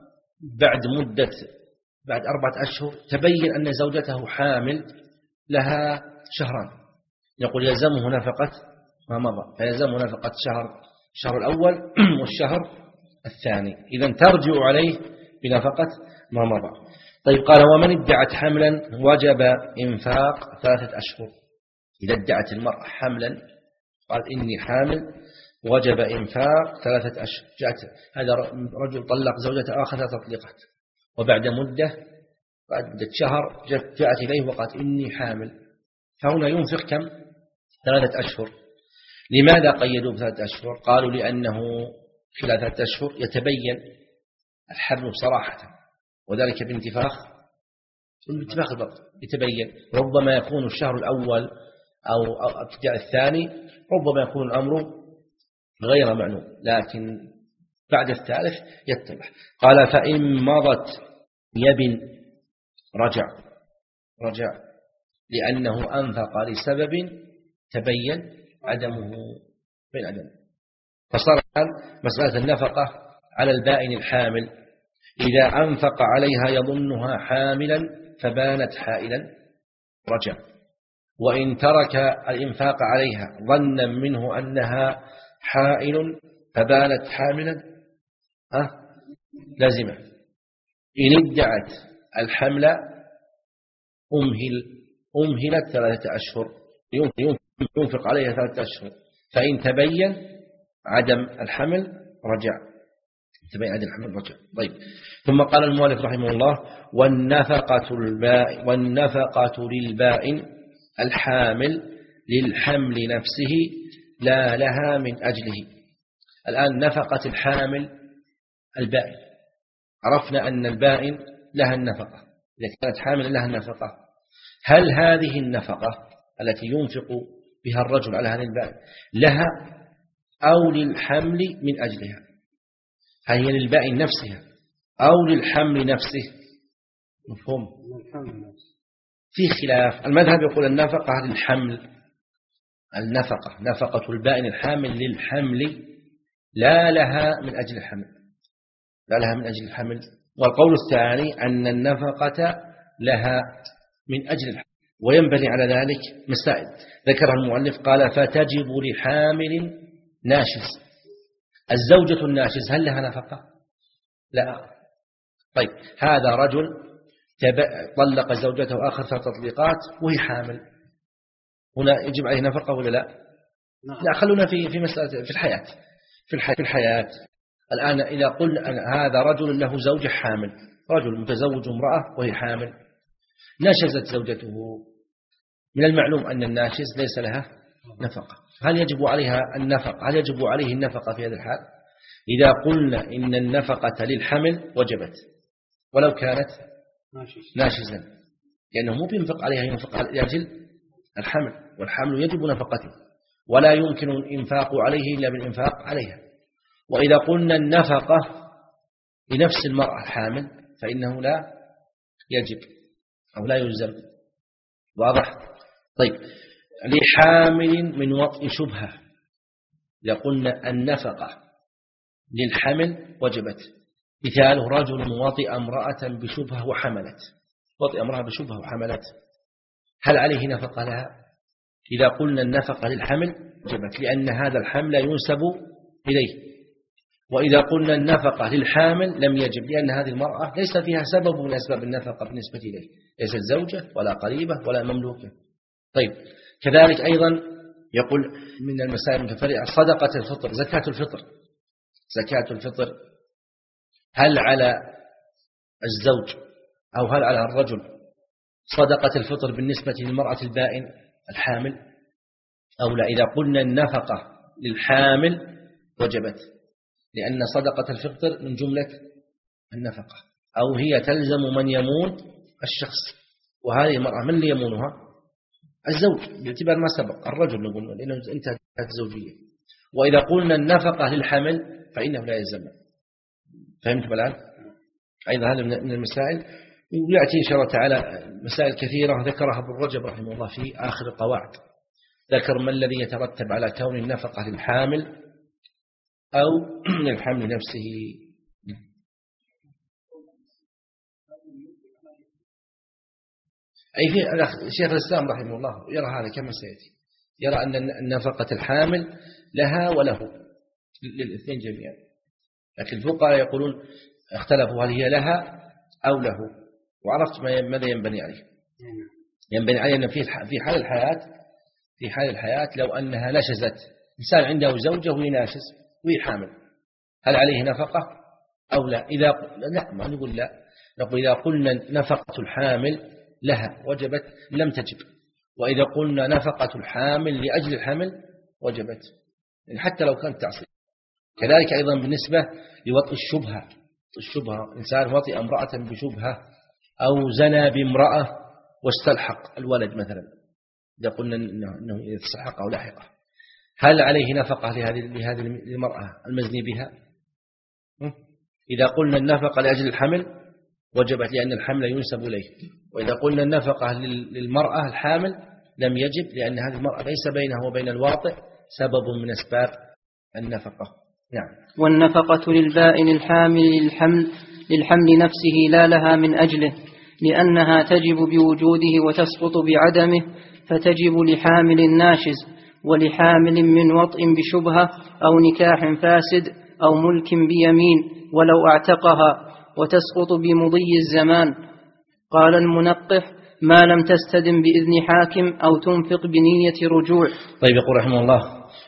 بعد مدة بعد أربعة أشهر تبين أن زوجته حامل لها شهران، يقول يلزمه نفقة ما مضى، فيلزمه نفقة شهر الشهر الأول والشهر الثاني، إذن ترجع عليه بنفقة ما مضى. طيب قال ومن ادعت حملا وجب إنفاق ثلاثة أشهر. إذا ادعت المرأة حملا قال إني حامل وجب إنفاق ثلاثة أشهر، جاءت هذا رجل طلق زوجته آخر ثلاث تطليقات، وبعد مدة بعد مدة شهر جاءت إليه وقالت إني حامل، فهنا ينفق كم؟ ثلاثة أشهر. لماذا قيدوا بثلاثة أشهر؟ قالوا لأنه خلال ثلاثة أشهر يتبين الحمل صراحة، وذلك بانتفاخ بانتفاخ البطن يتبين، ربما يكون الشهر الأول أو ابتداء الثاني ربما يكون الأمر غير معلوم، لكن بعد الثالث يتضح. قال فإن مضت يبن رجع رجع لأنه أنفق لسبب تبين عدمه بين عدمه. فصار مسألة النفقة على البائن الحامل، إذا أنفق عليها يظنها حاملا فبانت حائلا رجع، وإن ترك الإنفاق عليها ظنا منه أنها حائل فبانت حاملا ها لازمة. إن ادعت الحمل أمهل أمهلت ثلاثة أشهر، ينفق عليها ثلاثة أشهر، فإن تبين عدم الحمل رجع، تبين عدم الحمل رجع. طيب، ثم قال المؤلف رحمه الله: والنفقة البائن والنفقة للبائن الحامل للحمل نفسه لا لها من أجله. الآن نفقة الحامل البائن، عرفنا أن البائن لها النفقة، إذا كانت حامل لها النفقة. هل هذه النفقة التي ينفق بها الرجل على هذه البائن لها أو للحمل من أجلها؟ هل هي للبائن نفسها أو للحمل نفسه؟ مفهوم؟ في خلاف. المذهب يقول النفقة للحمل، النفقة نفقة البائن الحامل للحمل لا لها من أجل الحمل، لا لها من أجل الحمل. والقول الثاني أن النفقة لها من أجل الحمل. وينبني على ذلك مسائل ذكرها المؤلف. قال: فتجب لحامل ناشز. الزوجة الناشز هل لها نفقة؟ لا. طيب، هذا رجل طلق زوجته آخر ثلاث تطليقات وهي حامل، هنا يجب عليه نفقة ولا لا؟ لا، خلونا في في مسألة في الحياة في الحياة في الحياة الآن إذا قلنا هذا رجل له زوجة حامل، رجل متزوج امرأة وهي حامل، ناشزت زوجته، من المعلوم أن الناشز ليس لها نفقة. هل يجب عليها النفقة؟ هل يجب عليه النفقة في هذا الحال؟ إذا قلنا إن النفقة للحمل وجبت ولو كانت ناشزا، لأنه مو بينفق عليها، ينفق لأجل الحمل، والحمل يجب نفقته ولا يمكن الإنفاق عليه إلا بالإنفاق عليها. وإذا قلنا النفقة لنفس المرأة الحامل فإنه لا يجب أو لا يلزم. واضح؟ طيب، لحامل من وطء شبهة، إذا قلنا النفقة للحمل وجبت. مثاله: رجل وطئ امرأة بشبهة وحملت، وطئ امرأة بشبهة وحملت، هل عليه نفقة لها؟ إذا قلنا النفقة للحمل وجبت، لأن هذا الحمل ينسب إليه. وإذا قلنا النفقة للحامل لم يجب، لأن هذه المرأة ليس فيها سبب من أسباب النفقة بالنسبة إليه، ليست زوجة ولا قريبة ولا مملوكة. طيب، كذلك أيضا يقول من المسائل المتفرعة صدقة الفطر، زكاة الفطر. زكاة الفطر هل على الزوج أو هل على الرجل صدقة الفطر بالنسبة للمرأة البائن الحامل أو لا؟ إذا قلنا النفقة للحامل وجبت، لأن صدقة الفطر من جملة النفقة، أو هي تلزم من يمون الشخص، وهذه المرأة من اللي يمونها؟ الزوج، باعتبار ما سبق الرجل نقول لأنه انتهت الزوجية. وإذا قلنا النفقة للحمل فإنه لا يلزم. فهمت الآن؟ أيضا هذا من المسائل، ويأتي إن شاء الله تعالى مسائل كثيرة ذكرها ابن رجب رحمه الله في آخر القواعد. ذكر ما الذي يترتب على كون النفقة للحامل أو للحمل نفسه. أي في شيخ الإسلام رحمه الله يرى هذا كما سيأتي، يرى أن النفقة الحامل لها وله للاثنين جميعا، لكن الفقهاء يقولون اختلفوا هل هي لها أو له. وعرفت ماذا ينبني عليه؟ ينبني عليه أن في في حال الحياة في حال الحياة لو أنها نشزت، إنسان عنده زوجة وهي ناشز وهي حامل، هل عليه نفقة أو لا؟ إذا لا، ما نقول لا، نقول إذا قلنا نفقة الحامل لها وجبت لم تجب، وإذا قلنا نفقة الحامل لأجل الحمل وجبت، يعني حتى لو كانت تعصي. كذلك أيضا بالنسبة لوطء الشبهة، الشبهة إنسان وطئ امرأة بشبهة أو زنى بامرأة واستلحق الولد مثلا، إذا قلنا أنه يستحق أو لاحقه، هل عليه نفقة لهذه لهذه المرأة المزني بها؟ إذا قلنا النفقة لأجل الحمل وجبت، لأن الحمل ينسب إليه. وإذا قلنا النفقة للمرأة الحامل لم يجب، لأن هذه المرأة ليس بينها وبين الواطئ سبب من أسباب النفقة. نعم. والنفقة للبائن الحامل للحمل للحمل نفسه لا لها من أجله، لأنها تجب بوجوده وتسقط بعدمه، فتجب لحامل ناشز ولحامل من وطء بشبهة أو نكاح فاسد أو ملك بيمين ولو اعتقها، وتسقط بمضي الزمان. قال المنقح: ما لم تستدم بإذن حاكم أو تنفق بنية رجوع. طيب، يقول رحمه الله: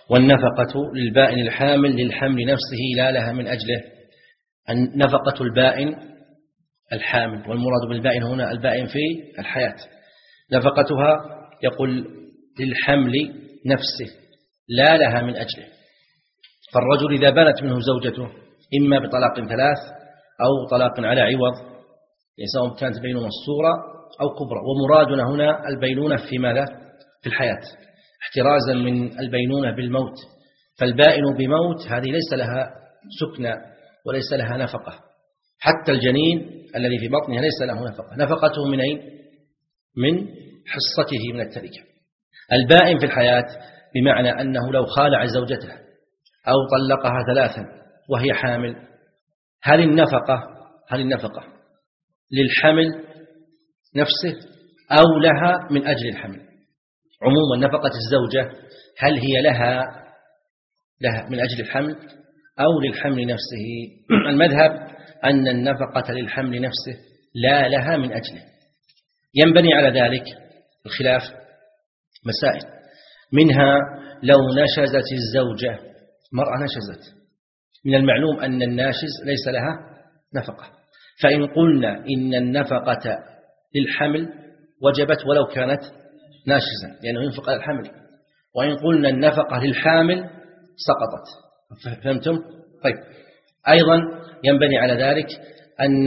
والنفقة للبائن الحامل للحمل نفسه لا لها من أجله. نفقة البائن الحامل، والمراد بالبائن هنا البائن في الحياة، نفقتها يقول للحمل نفسه لا لها من أجله. فالرجل إذا بانت منه زوجته إما بطلاق ثلاث أو طلاق على عوض، سواء كانت بينونة الصورة أو كبرى، ومرادنا هنا البينونة في ماذا؟ في الحياة، احترازا من البينونة بالموت. فالبائن بموت هذه ليس لها سكنى وليس لها نفقة، حتى الجنين الذي في بطنها ليس له نفقة، نفقته من أين؟ من حصته من التركة. البائن في الحياة بمعنى أنه لو خالع زوجته أو طلقها ثلاثا وهي حامل، هل النفقة هل النفقة للحمل نفسه أو لها من أجل الحمل؟ عموما نفقة الزوجة هل هي لها لها من أجل الحمل أو للحمل نفسه؟ المذهب أن النفقة للحمل نفسه لا لها من أجله. ينبني على ذلك الخلاف مسائل، منها لو نشزت الزوجة، مرأة نشزت، من المعلوم أن الناشز ليس لها نفقة، فإن قلنا إن النفقة للحمل وجبت ولو كانت ناشزا لأنه ينفق على الحمل، وإن قلنا النفقة للحامل سقطت. فهمتم؟ طيب، أيضا ينبني على ذلك أن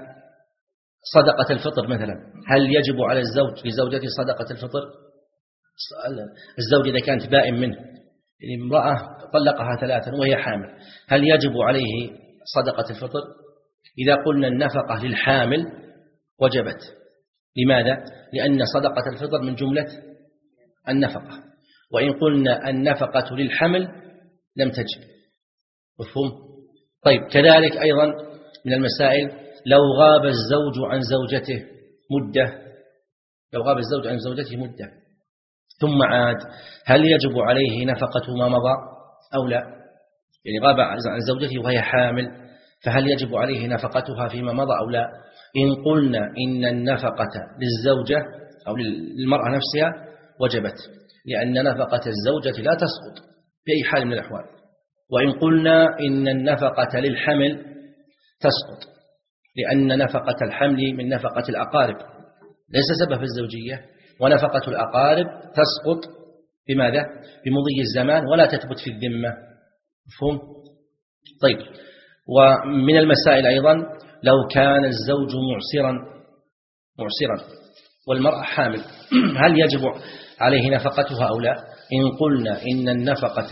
صدقة الفطر مثلا، هل يجب على الزوج لزوجته صدقة الفطر؟ الزوج إذا كانت بائن منه، يعني امرأة طلقها ثلاثا وهي حامل، هل يجب عليه صدقة الفطر؟ إذا قلنا النفقة للحامل وجبت. لماذا؟ لأن صدقة الفطر من جملة النفقة، وإن قلنا النفقة للحمل لم تجب. مفهوم؟ طيب، كذلك أيضا من المسائل لو غاب الزوج عن زوجته مدة، لو غاب الزوج عن زوجته مدة ثم عاد، هل يجب عليه نفقة ما مضى أو لا؟ يعني غاب عن زوجته وهي حامل، فهل يجب عليه نفقتها فيما مضى أو لا؟ إن قلنا إن النفقة للزوجة أو للمرأة نفسها وجبت، لأن نفقة الزوجة لا تسقط بأي حال من الأحوال. وإن قلنا إن النفقة للحمل تسقط، لأن نفقة الحمل من نفقة الأقارب ليس سبب في الزوجية، ونفقة الأقارب تسقط بماذا؟ بمضي الزمان ولا تثبت في الذمة. مفهوم؟ طيب، ومن المسائل أيضا لو كان الزوج معسرا معسرا والمرأة حامل، هل يجب عليه نفقتها أو لا؟ إن قلنا إن النفقة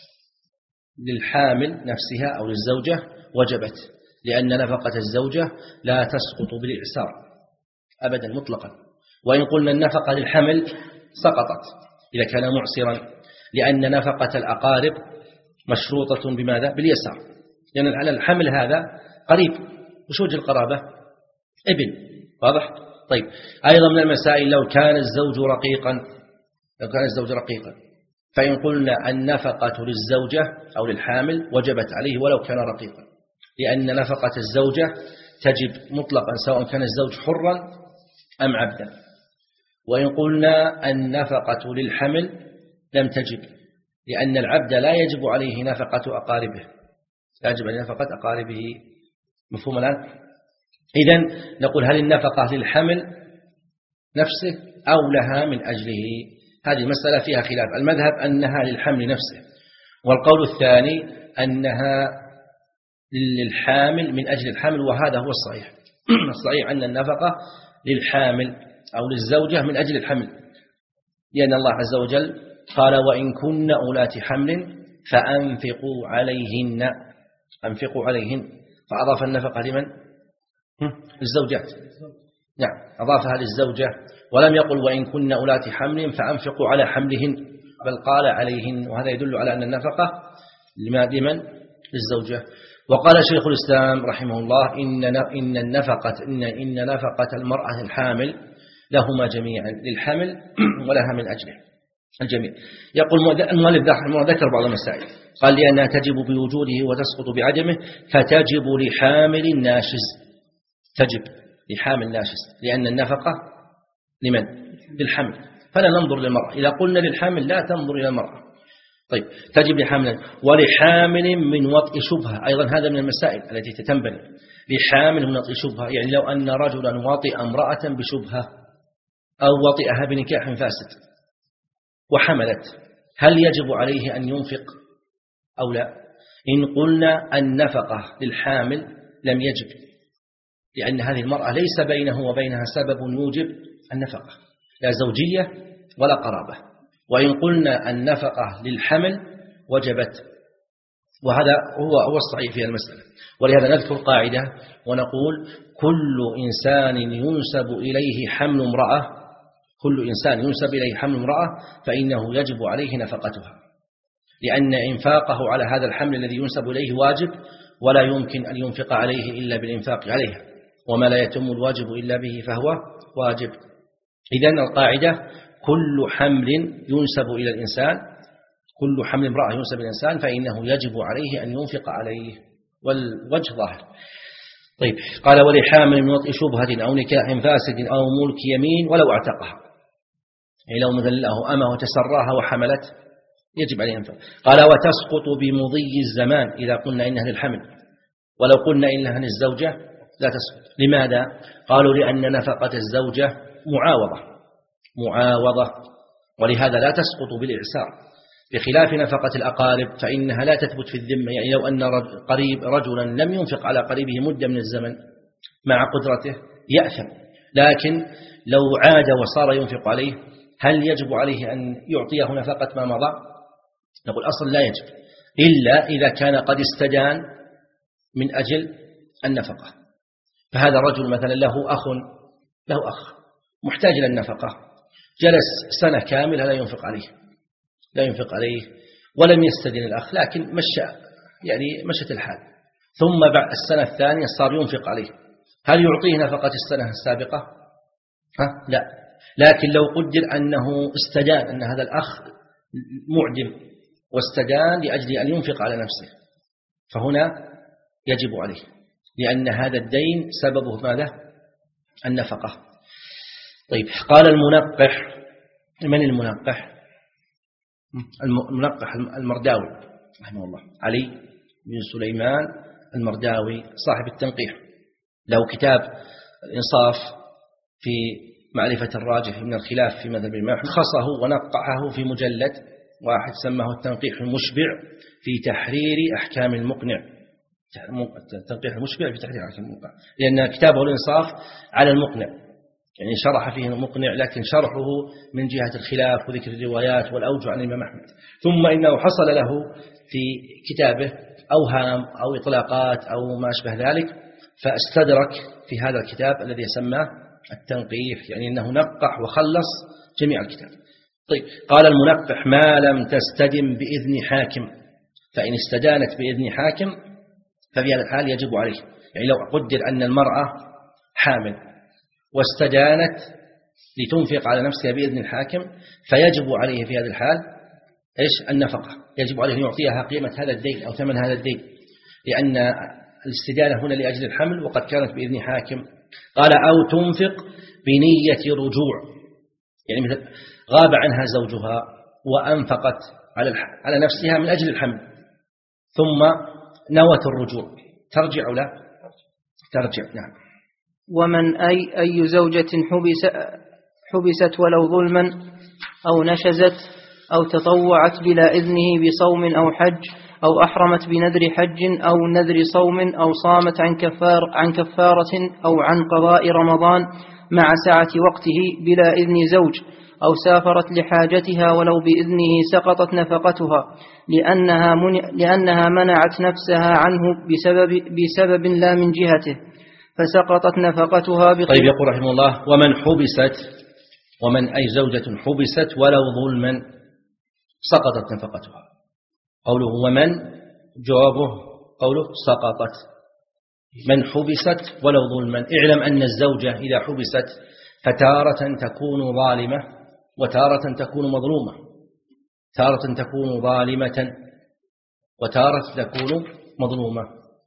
للحامل نفسها أو للزوجة وجبت، لأن نفقة الزوجة لا تسقط بالإعسار أبدا مطلقا. وإن قلنا النفقة للحمل سقطت إذا كان معسرا، لأن نفقة الأقارب مشروطة بماذا؟ باليسار، لأن يعني على الحمل هذا قريب، وش وجه القرابة؟ ابن، واضح؟ طيب، أيضا من المسائل لو كان الزوج رقيقا، لو كان الزوج رقيقا فإن قلنا النفقة للزوجة أو للحامل وجبت عليه ولو كان رقيقا، لأن نفقة الزوجة تجب مطلقا سواء كان الزوج حرا أم عبدا. وإن قلنا النفقة للحمل لم تجب، لأن العبد لا يجب عليه نفقة أقاربه، لا يجب عليه نفقة أقاربه. مفهوم الآن؟ إذن نقول هل النفقة للحمل نفسه أو لها من أجله؟ هذه المسألة فيها خلاف، المذهب أنها للحمل نفسه، والقول الثاني أنها للحامل من أجل الحمل، وهذا هو الصحيح. الصحيح أن النفقة للحامل أو للزوجة من أجل الحمل، لأن الله عز وجل قال وإن كن أولات حمل فأنفقوا عليهن، أنفقوا عليهن، فأضاف النفقة لمن؟ للزوجات، نعم أضافها للزوجة، ولم يقل وإن كن أولات حمل فأنفقوا على حملهن، بل قال عليهن، وهذا يدل على أن النفقة لمن؟ للزوجة. وقال شيخ الإسلام رحمه الله إن إن النفقة إن إن نفقة المرأة الحامل لهما جميعا، للحمل ولها من أجله الجميع. يقول المؤلف ذكر بعض المسائل، قال لأنها تجب بوجوده وتسقط بعدمه، فتجب لحامل ناشز، تجب لحامل ناشز، لأن النفقة لمن؟ للحمل، فلا ننظر للمرأة. إذا قلنا للحامل لا تنظر إلى المرأة، طيب تجب لحامل ولحامل من وطئ شبهة، أيضا هذا من المسائل التي تتنبني. لحامل من وطئ شبهة يعني لو أن رجلا وطئ امرأة بشبهة أو وطئها بنكاح فاسد وحملت، هل يجب عليه أن ينفق أو لا؟ إن قلنا النفقة للحامل لم يجب، لأن هذه المرأة ليس بينه وبينها سبب يوجب النفقة، لا زوجية ولا قرابة. وإن قلنا النفقة للحمل وجبت، وهذا هو هو الصحيح في المسألة. ولهذا نذكر قاعدة ونقول كل إنسان ينسب إليه حمل امرأة كل إنسان ينسب إليه حمل امرأة فإنه يجب عليه نفقتها، لأن إنفاقه على هذا الحمل الذي ينسب إليه واجب، ولا يمكن أن ينفق عليه إلا بالإنفاق عليها، وما لا يتم الواجب إلا به فهو واجب. إذن القاعدة كل حمل ينسب إلى الإنسان كل حمل امرأة ينسب إلى الإنسان فإنه يجب عليه أن ينفق عليه، والوجه ظاهر. طيب قال ولحامل من وطئ شبهة أو نكاح فاسد أو ملك يمين ولو اعتقها، يعني لو مذله أمه وتسراها وحملت يجب عليه ينفق. قال وتسقط بمضي الزمان إذا قلنا إنها للحمل، ولو قلنا إنها للزوجة لا تسقط. لماذا؟ قالوا لأن نفقة الزوجة معاوضة معاوضة ولهذا لا تسقط بالإعسار، بخلاف نفقة الأقارب فإنها لا تثبت في الذمة. يعني لو أن قريب رجلا لم ينفق على قريبه مدة من الزمن مع قدرته يأثم، لكن لو عاد وصار ينفق عليه هل يجب عليه أن يعطيه نفقة ما مضى؟ نقول أصلا لا يجب، إلا إذا كان قد استدان من أجل النفقة. فهذا رجل مثلا له أخ له أخ محتاج إلى النفقة، جلس سنة كاملة لا ينفق عليه لا ينفق عليه ولم يستدين الأخ، لكن مشى يعني مشت الحال، ثم بعد السنة الثانية صار ينفق عليه، هل يعطيه نفقة السنة السابقة؟ ها؟ لا. لكن لو قدر أنه استدان أن هذا الأخ معدم واستدان لأجل أن ينفق على نفسه، فهنا يجب عليه، لأن هذا الدين سببه ماذا؟ النفقة. طيب قال المنقح، من المنقح؟ المنقح المرداوي رحمه الله، علي بن سليمان المرداوي صاحب التنقيح، له كتاب الإنصاف في معرفة الراجح من الخلاف في مذهب الإمام أحمد، خصه ونقعه في مجلد واحد سماه التنقيح المشبع في تحرير أحكام المقنع، التنقيح المشبع في تحرير أحكام المقنع، لأن كتابه الإنصاف على المقنع، يعني شرح فيه المقنع لكن شرحه من جهة الخلاف وذكر الروايات والأوجه عن الإمام أحمد. ثم إنه حصل له في كتابه أوهام أو إطلاقات أو ما أشبه ذلك، فاستدرك في هذا الكتاب الذي سماه التنقيح، يعني أنه نقح وخلص جميع الكتاب. طيب قال المنقح ما لم تستدم بإذن حاكم، فإن استدانت بإذن حاكم ففي هذا الحال يجب عليه. يعني لو قدر أن المرأة حامل واستدانت لتنفق على نفسها بإذن الحاكم فيجب عليه في هذا الحال إيش؟ النفقة، يجب عليه أن يعطيها قيمة هذا الدين أو ثمن هذا الدين، لأن الاستدانة هنا لأجل الحمل وقد كانت بإذن حاكم. قال أو تنفق بنية رجوع، يعني مثل غاب عنها زوجها وأنفقت على على نفسها من أجل الحمل ثم نوت الرجوع، ترجع أو لا ترجع؟ نعم. ومن أي, أي زوجة حبس حبست ولو ظلما أو نشزت أو تطوعت بلا إذنه بصوم أو حج أو أحرمت بنذر حج أو نذر صوم أو صامت عن كفار عن كفارة أو عن قضاء رمضان مع سعة وقته بلا إذن زوج أو سافرت لحاجتها ولو بإذنه سقطت نفقتها، لأنها, من لأنها منعت نفسها عنه بسبب, بسبب لا من جهته فسقطت نفقتها بخلاف. طيب يقول رحمه الله ومن حبست، ومن أي زوجة حبست ولو ظلما سقطت نفقتها. قوله ومن جوابه قوله سقطت، من حبست ولو ظلما. اعلم أن الزوجة إذا حبست فتارة تكون ظالمة وتارة تكون مظلومة، تارة تكون ظالمة وتارة تكون مظلومة.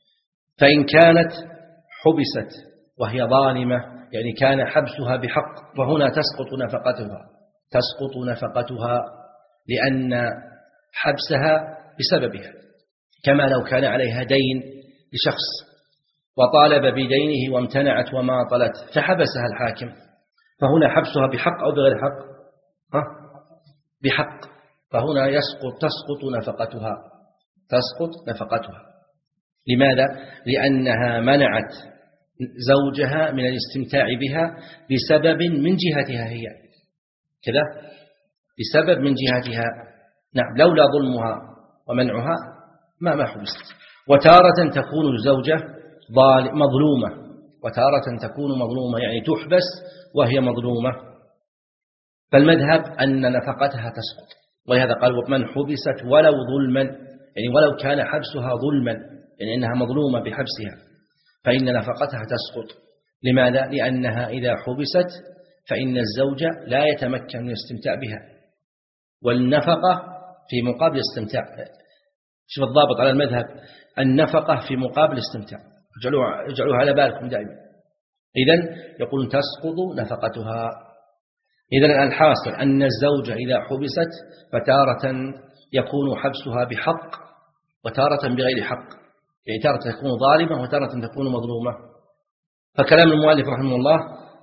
فإن كانت حبست وهي ظالمة يعني كان حبسها بحق فهنا تسقط نفقتها تسقط نفقتها لأن حبسها بسببها، كما لو كان عليها دين لشخص وطالب بدينه وامتنعت وماطلت فحبسها الحاكم، فهنا حبسها بحق أو بغير حق؟ ها؟ بحق، فهنا يسقط تسقط نفقتها تسقط نفقتها. لماذا؟ لأنها منعت زوجها من الاستمتاع بها بسبب من جهتها هي كذا، بسبب من جهتها. نعم، لولا ظلمها ومنعها ما ما حبست. وتارة تكون الزوجة مظلومة، وتارة تكون مظلومة يعني تحبس وهي مظلومة. فالمذهب أن نفقتها تسقط، ولهذا قال ومن حبست ولو ظلما، يعني ولو كان حبسها ظلما، يعني أنها مظلومة بحبسها، فإن نفقتها تسقط. لماذا؟ لأنها إذا حبست فإن الزوج لا يتمكن من الاستمتاع بها، والنفقة في مقابل الاستمتاع. شوف الضابط على المذهب، النفقة في مقابل الاستمتاع، اجعلوها, اجعلوها على بالكم دائما. إذن يقول تسقط نفقتها. إذن الحاصل أن الزوجة إذا حبست فتارة يكون حبسها بحق وتارة بغير حق، يعني تارة تكون ظالمة وتارة تكون مظلومة. فكلام المؤلف رحمه الله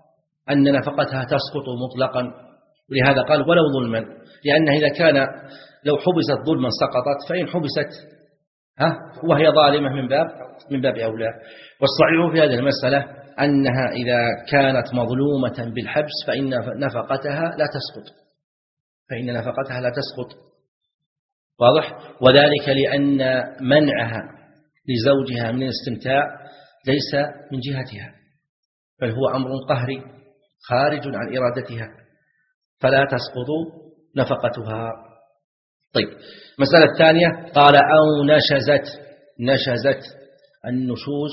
أن نفقتها تسقط مطلقا، ولهذا قال ولو ظلما، لأنه إذا كان لو حبست ظلما سقطت، فإن حبست ها وهي ظالمة من باب من باب أولى. والصحيح في هذه المسألة أنها إذا كانت مظلومة بالحبس فإن نفقتها لا تسقط، فإن نفقتها لا تسقط. واضح؟ وذلك لأن منعها لزوجها من الاستمتاع ليس من جهتها، بل هو أمر قهري خارج عن إرادتها، فلا تسقط نفقتها. طيب، مسألة الثانية قال أو نشزت. نشزت النشوز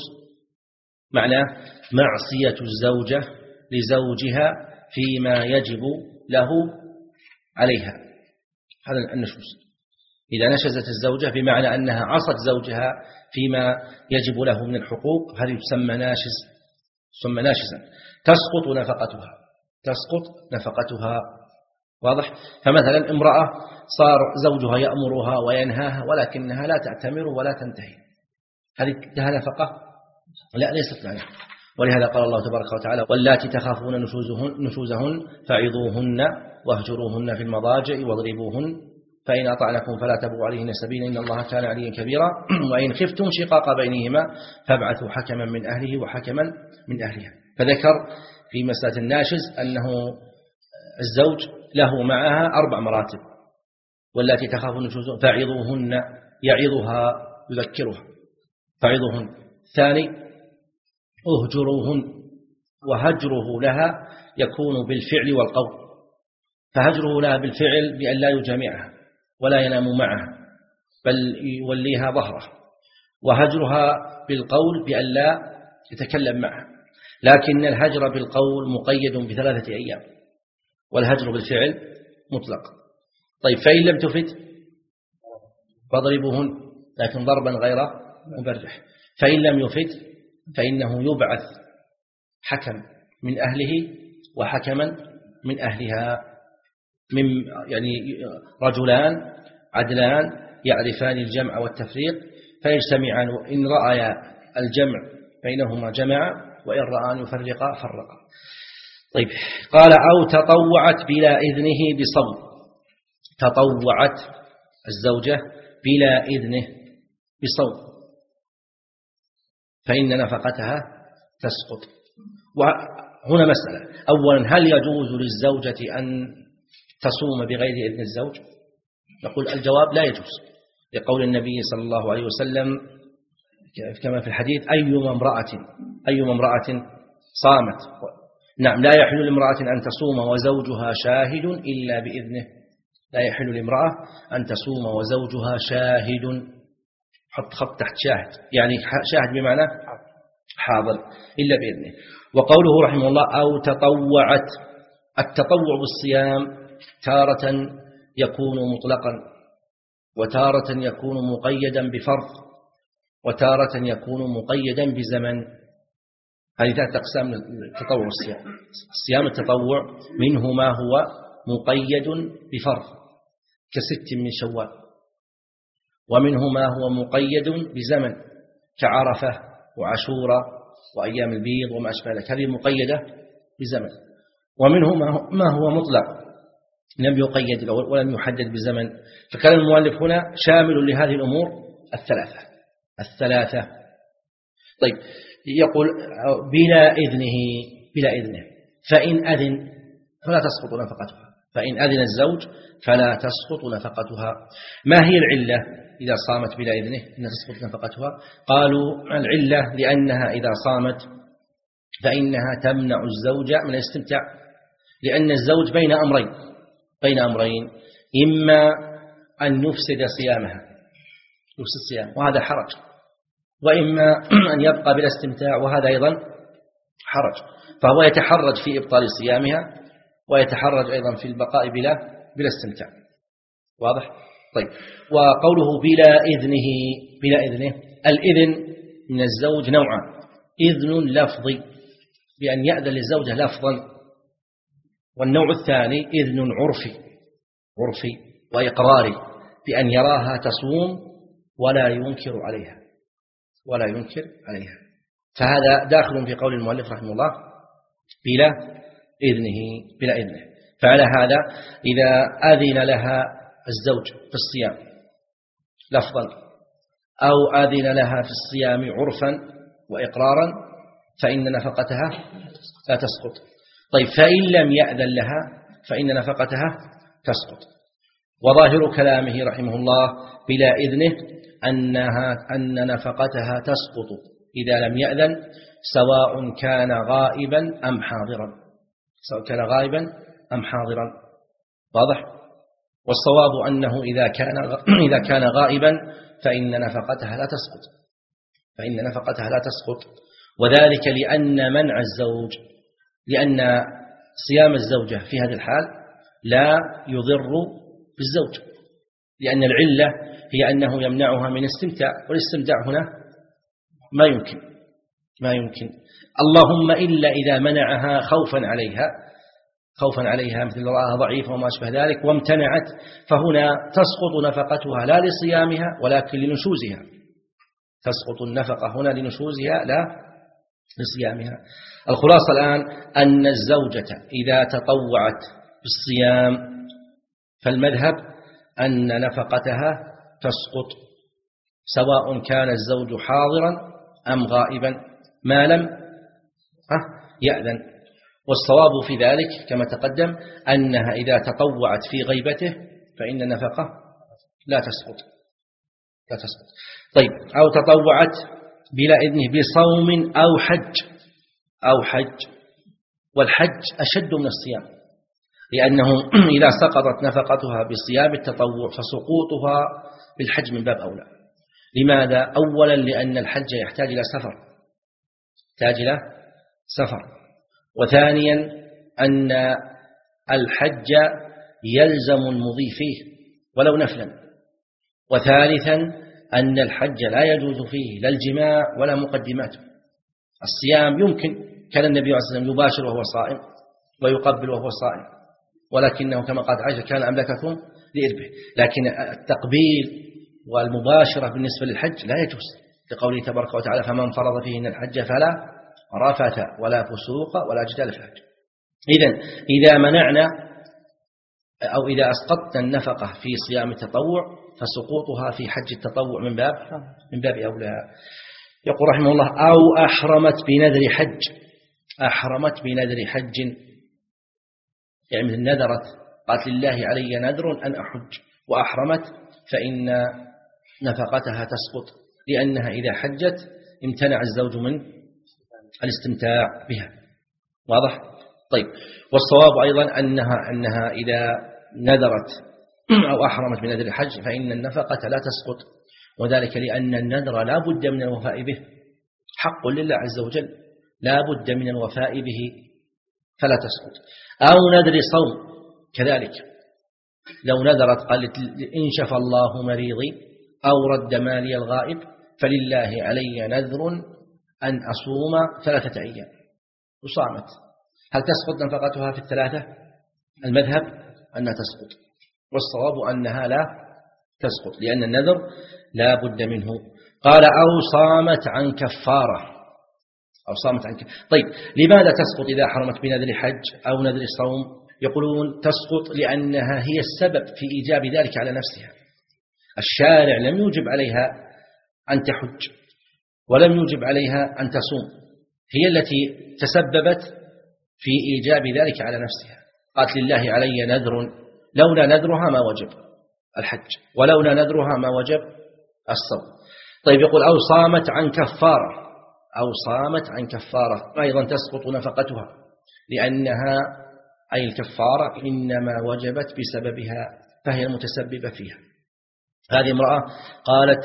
معناه معصية الزوجة لزوجها فيما يجب له عليها، هذا النشوز. إذا نشزت الزوجة بمعنى أنها عصت زوجها فيما يجب له من الحقوق، هذه تسمى ناشز، تسمى ناشزا، تسقط نفقتها تسقط نفقتها. واضح؟ فمثلا امرأة صار زوجها يأمرها وينهاها ولكنها لا تأتمر ولا تنتهي، هذه لها نفقة؟ لا، ليست لها. ولهذا قال الله تبارك وتعالى واللاتي تخافون نشوزهن, نشوزهن فعظوهن واهجروهن في المضاجع واضربوهن فإن أطعنكم فلا تبغوا عليهن سبيلا إن الله كان عليا كبيرا وإن خفتم شقاق بينهما فابعثوا حكما من أهله وحكما من أهلها. فذكر في مسألة الناشز أنه الزوج له معها أربع مراتب، والتي تخافون نشوزهن فعظوهن، يعظها يذكرها فعظوهن. ثاني اهجروهن، وهجره لها يكون بالفعل والقول، فهجره لها بالفعل بأن لا يجامعها ولا ينام معها بل يوليها ظهره، وهجرها بالقول بأن لا يتكلم معها، لكن الهجر بالقول مقيد بثلاثة أيام والهجر بالفعل مطلق. طيب، فإن لم تفد فاضربوهن، لكن ضربا غير مبرح. فإن لم يفد فإنه يبعث حكم من أهله وحكما من أهلها، من يعني رجلان عدلان يعرفان الجمع والتفريق فيجتمعان، إن رأيا الجمع بينهما جمع وإن رأى يفرقا فرقا. طيب، قال أو تطوعت بلا إذنه بصوم. تطوعت الزوجة بلا إذنه بصوم فإن نفقتها تسقط. وهنا مسألة، أولا هل يجوز للزوجة أن تصوم بغير إذن الزوج؟ نقول الجواب لا يجوز، لقول النبي صلى الله عليه وسلم كما في الحديث أيما امرأة أيما امرأة صامت. نعم، لا يحل لامرأة أن تصوم وزوجها شاهد إلا بإذنه. لا يحل لامرأة أن تصوم وزوجها شاهد، حط خط تحت شاهد، يعني شاهد بمعنى حاضر، إلا بإذنه. وقوله رحمه الله أو تطوعت، التطوع بالصيام تارة يكون مطلقا وتارة يكون مقيدا بفرض وتارة يكون مقيدا بزمن. هذه ثلاث أقسام التطوع الصيام. الصيام التطوع منه ما هو مقيد بفرض كست من شوال، ومنه ما هو مقيد بزمن كعرفة وعاشوراء وأيام البيض وما أشبه ذلك، هذه مقيدة بزمن. ومنه ما هو مطلق لم يقيد ولم يحدد بزمن. فكان المؤلف هنا شامل لهذه الأمور الثلاثة الثلاثة طيب، يقول بلا إذنه بلا إذنه فإن أذن فلا تسقط نفقتها، فإن أذن الزوج فلا تسقط نفقتها. ما هي العلة إذا صامت بلا إذنه أن تسقط نفقتها؟ قالوا العلة لأنها إذا صامت فإنها تمنع الزوج من الاستمتاع، لأن الزوج بين أمرين بين أمرين إما أن يفسد صيامها يفسد صيام وهذا حرج، وإما أن يبقى بلا استمتاع وهذا أيضا حرج، فهو يتحرج في إبطال صيامها ويتحرج أيضا في البقاء بلا بلا استمتاع. واضح؟ طيب، وقوله بلا إذنه بلا إذنه، الإذن من الزوج نوعان: إذن لفظي بأن يأذن للزوجة لفظا، والنوع الثاني إذن عرفي عرفي وإقراري بأن يراها تصوم ولا ينكر عليها ولا ينكر عليها فهذا داخل في قول المؤلف رحمه الله بلا إذنه بلا إذنه. فعلى هذا إذا أذن لها الزوج في الصيام لفظا أو أذن لها في الصيام عرفا وإقرارا فإن نفقتها لا تسقط. طيب، فإن لم يأذن لها فإن نفقتها تسقط. وظاهر كلامه رحمه الله بلا إذنه أنها أن نفقتها تسقط إذا لم يأذن، سواء كان غائبا أم حاضرا سواء كان غائبا أم حاضرا. واضح؟ والصواب أنه إذا كان إذا كان غائبا فإن نفقتها لا تسقط فإن نفقتها لا تسقط وذلك لأن منع الزوج لأن صيام الزوجة في هذا الحال لا يضر بالزوج، لأن العلة هي أنه يمنعها من استمتاع، والاستمتاع هنا ما يمكن ما يمكن اللهم إلا إذا منعها خوفا عليها خوفا عليها مثل رآها ضعيفة وما أشبه ذلك وامتنعت، فهنا تسقط نفقتها لا لصيامها ولكن لنشوزها تسقط النفقة هنا لنشوزها لا لصيامها. الخلاصة الآن أن الزوجة إذا تطوعت بالصيام فالمذهب أن نفقتها تسقط سواء كان الزوج حاضرا أم غائبا ما لم يأذن. والصواب في ذلك كما تقدم أنها إذا تطوعت في غيبته فإن النفقة لا تسقط لا تسقط طيب، أو تطوعت بلا إذنه بصوم أو حج أو حج والحج أشد من الصيام، لأنه إذا سقطت نفقتها بصيام التطوع فسقوطها بالحج من باب أولى. لماذا؟ أولا لأن الحج يحتاج إلى سفر يحتاج إلى سفر وثانيا أن الحج يلزم المضي فيه ولو نفلا، وثالثا أن الحج لا يجوز فيه لا الجماع ولا مقدماته. الصيام يمكن، كان النبي عليه الصلاة والسلام يباشر وهو صائم ويقبل وهو صائم، ولكنه كما قالت عائشة كان أملككم لإربه، لكن التقبيل والمباشرة بالنسبة للحج لا يجوز لقوله تبارك وتعالى فمن فرض فيهن الحج فلا رفث ولا فسوق ولا جدال في الحج. إذن إذا منعنا أو إذا أسقطنا النفقة في صيام التطوع فسقوطها في حج التطوع من باب من باب أولى. يقول رحمه الله أو أحرمت بنذر حج أحرمت بنذر حج يعني مثل نذرت قالت لله علي نذر أن أحج وأحرمت فإن نفقتها تسقط، لأنها إذا حجت امتنع الزوج من الاستمتاع بها. واضح؟ طيب، والصواب أيضا أنها أنها إذا نذرت أو أحرمت بنذر الحج فإن النفقة لا تسقط، وذلك لأن النذر لا بد من الوفاء به، حق لله عز وجل لا بد من الوفاء به فلا تسقط. أو نذر صوم كذلك، لو نذرت قالت إن شفى الله مريضي أو رد مالي الغائب فلله علي نذر أن أصوم ثلاثة أيام وصامت، هل تسقط نفقتها في الثلاثة؟ المذهب أنها تسقط، والصواب أنها لا تسقط، لأن النذر لا بد منه. قال أو صامت عن كفارة، أو صامت عن كفارة. طيب لماذا تسقط إذا حرمت بنذر حج أو نذر صوم؟ يقولون تسقط لأنها هي السبب في إيجاب ذلك على نفسها. الشارع لم يوجب عليها أن تحج ولم يوجب عليها أن تصوم، هي التي تسببت في إيجاب ذلك على نفسها. قالت لله علي نذر، لولا نذرها ما وجب الحج، ولولا نذرها ما وجب الصوم. طيب يقول أو صامت عن كفارة، أو صامت عن كفارة أيضا تسقط نفقتها، لأنها أي الكفارة إنما وجبت بسببها فهي المتسببة فيها. هذه امرأة قالت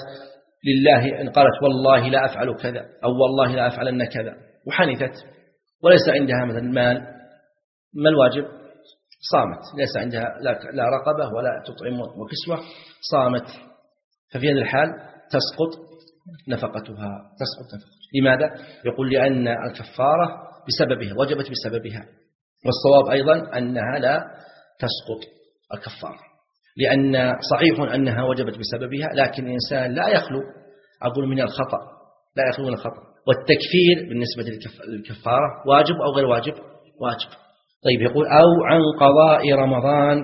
لله، إن قالت والله لا أفعل كذا أو والله لا أفعلن كذا وحنثت وليس عندها مثلا مال، ما الواجب؟ صامت، ليس عندها لا رقبة ولا تطعم وكسوة، صامت، ففي هذا الحال تسقط نفقتها، تسقط نفقتها. لماذا؟ يقول لأن الكفارة بسببها، وجبت بسببها. والصواب أيضا أنها لا تسقط الكفارة، لأن صحيح أنها وجبت بسببها، لكن الإنسان لا يخلو أقول من الخطأ، لا يخلو من الخطأ. والتكفير بالنسبة للكفارة واجب أو غير واجب؟ واجب. طيب يقول أو عن قضاء رمضان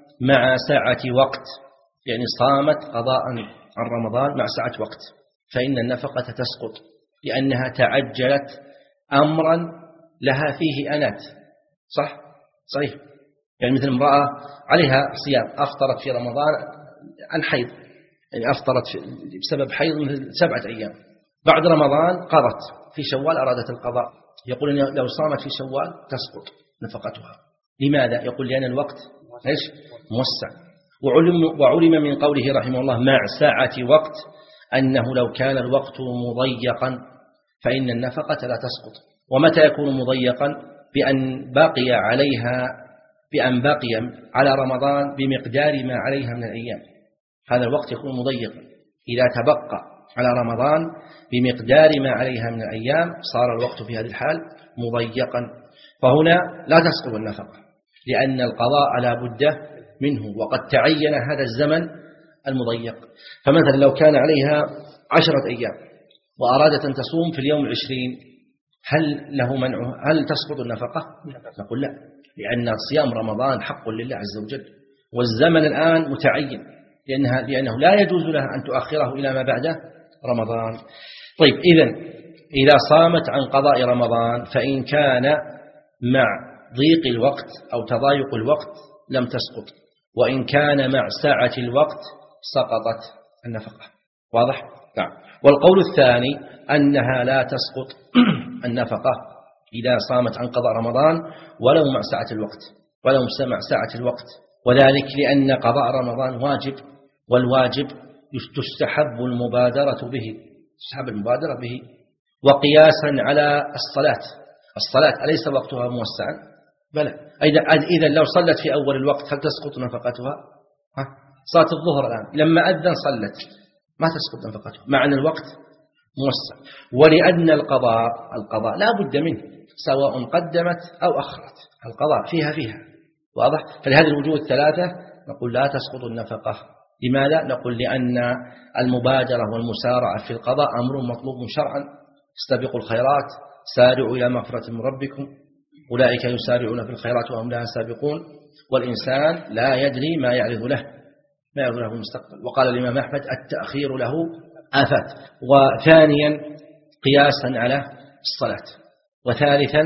مع سعة وقت، يعني صامت قضاء عن رمضان مع سعة وقت، فإن النفقة تسقط لأنها تعجلت أمرا لها فيه أنات. صح؟ صحيح. يعني مثل امرأة عليها صيام أفطرت في رمضان عن حيض، يعني أفطرت بسبب حيض مثل سبعة أيام، بعد رمضان قضت في شوال أرادت القضاء، يقول إن لو صامت في شوال تسقط نفقتها. لماذا؟ يقول لأن الوقت إيش؟ موسع. وعلم, وعلم من قوله رحمه الله مع ساعة وقت أنه لو كان الوقت مضيقا فإن النفقة لا تسقط. ومتى يكون مضيقا؟ بأن بقي عليها بأن بقي على رمضان بمقدار ما عليها من الأيام، هذا الوقت يكون مضيقا. إذا تبقى على رمضان بمقدار ما عليها من الأيام صار الوقت في هذه الحال مضيقا، فهنا لا تسقط النفقة لأن القضاء لا بد منه، وقد تعين هذا الزمن المضيق. فمثلا لو كان عليها عشرة أيام وأرادت أن تصوم في اليوم العشرين، هل له منعه؟ هل تسقط النفقة؟ نقول لا، لأن صيام رمضان حق لله عز وجل، والزمن الآن متعين، لأنها لأنه لا يجوز لها أن تؤخره إلى ما بعد رمضان. طيب إذن إذا صامت عن قضاء رمضان فإن كان مع ضيق الوقت أو تضايق الوقت لم تسقط، وإن كان مع ساعة الوقت سقطت النفقة. واضح؟ نعم. والقول الثاني أنها لا تسقط النفقة إذا صامت عن قضاء رمضان ولو مع ساعة الوقت، ولو مع ساعة الوقت، وذلك لأن قضاء رمضان واجب، والواجب تستحب المبادرة به، تستحب المبادرة به. وقياسا على الصلاة، الصلاة أليس وقتها موسعا؟ بلى. إذا لو صلت في أول الوقت هل تسقط نفقتها؟ ها؟ صلاة الظهر الآن لما أذن صلت ما تسقط نفقتها مع أن الوقت موسع. ولأن القضاء القضاء لا بد منه سواء قدمت أو أخرت، القضاء فيها فيها. واضح؟ فلهذه الوجوه الثلاثة نقول لا تسقط النفقة. لماذا؟ نقول لأن المبادرة والمسارعة في القضاء أمر مطلوب شرعا. استبقوا الخيرات، سارعوا إلى مغفرة من ربكم، أولئك يسارعون في الخيرات وهم لها سابقون. والإنسان لا يدري ما يعرض له ما يعرض له في المستقبل. وقال الإمام أحمد التأخير له آفات. وثانيا قياسا على الصلاة. وثالثا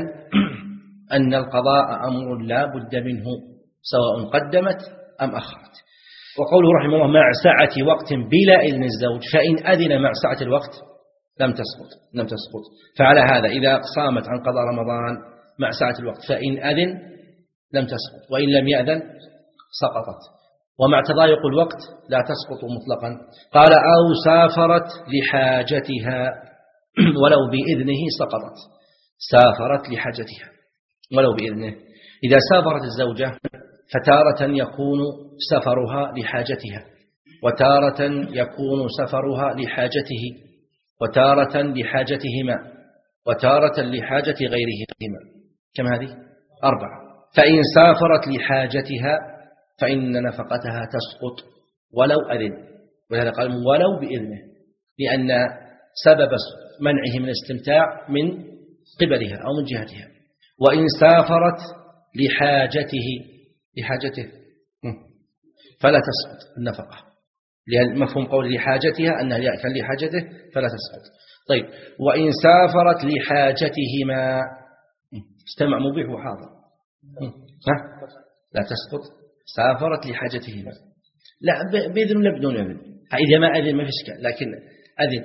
أن القضاء أمر لا بد منه سواء قدمت أم أخرت. وقوله رحمه الله مع سعة وقت بلا إذن الزوج، فإن أذن مع سعة الوقت لم تسقط لم تسقط. فعلى هذا إذا صامت عن قضاء رمضان مع ساعة الوقت فإن أذن لم تسقط، وإن لم يأذن سقطت. ومع تضايق الوقت لا تسقط مطلقا. قال أو سافرت لحاجتها ولو بإذنه سقطت. سافرت لحاجتها ولو بإذنه. إذا سافرت الزوجة فتارة يكون سفرها لحاجتها، وتارة يكون سفرها لحاجته، وتارة لحاجتهما، وتارة لحاجة غيرهما. كم هذه؟ أربعة. فإن سافرت لحاجتها فإن نفقتها تسقط ولو أذن. ولهذا قال ولو بإذنه، لأن سبب منعه من الاستمتاع من قبلها أو من جهتها. وإن سافرت لحاجته لحاجته فلا تسقط النفقة، لأن مفهوم قول لحاجتها أنها كان لحاجته فلا تسقط. طيب وإن سافرت لحاجتهما اجتمع مبيح وحاضر ها؟ لا تسقط. سافرت لحاجتهما لا بإذن ولا بدون إذن؟ إذا ما أذن ما في إشكال، لكن أذن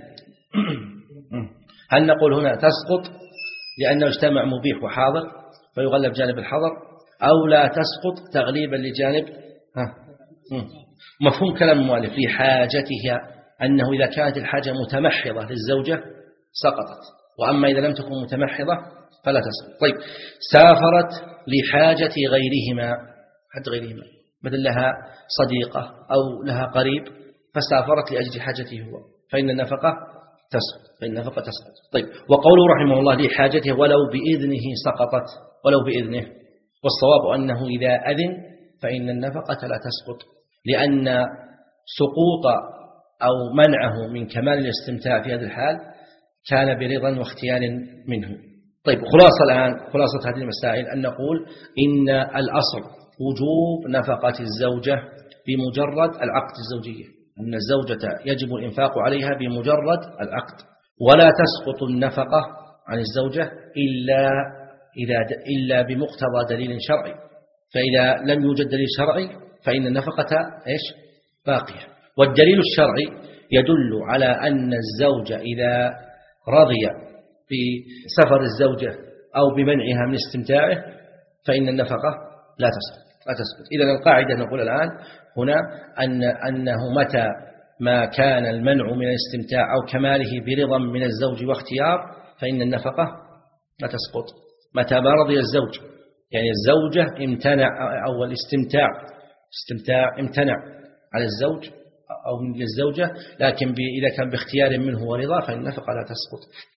هل نقول هنا تسقط لأنه اجتمع مبيح وحاضر فيغلب جانب الحظر، أو لا تسقط تغليبا لجانب ها؟ مفهوم كلام المؤلف لحاجتها أنه إذا كانت الحاجة متمحضة للزوجة سقطت، وأما إذا لم تكن متمحضة فلا تسقط. طيب سافرت لحاجة غيرهما، حتى غيرهما مثل لها صديقة أو لها قريب فسافرت لأجل حاجته هو فإن النفقة تسقط فإن النفقة تسقط. طيب وقوله رحمه الله لحاجته ولو بإذنه سقطت، ولو بإذنه، والصواب أنه إذا أذن فإن النفقة لا تسقط، لأن سقوط أو منعه من كمال الاستمتاع في هذه الحال كان برضا واختيار منه. طيب خلاصة الآن خلاصة هذه المسائل أن نقول إن الأصل وجوب نفقة الزوجة بمجرد العقد الزوجية، أن الزوجة يجب الإنفاق عليها بمجرد العقد، ولا تسقط النفقة عن الزوجة إلا إذا إلا بمقتضى دليل شرعي، فإذا لم يوجد دليل شرعي فإن النفقة إيش باقية. والدليل الشرعي يدل على أن الزوج إذا رضي بسفر الزوجة أو بمنعها من استمتاعه فإن النفقة لا تسقط لا تسقط. إذن القاعدة نقول الآن هنا أن أنه متى ما كان المنع من الاستمتاع أو كماله برضا من الزوج واختيار فإن النفقة لا تسقط. متى ما رضي الزوج، يعني الزوجة امتنع أو الاستمتاع استمتاع امتنع على الزوج أو للزوجة، لكن إذا كان باختيار منه ورضا فإن النفقة لا تسقط.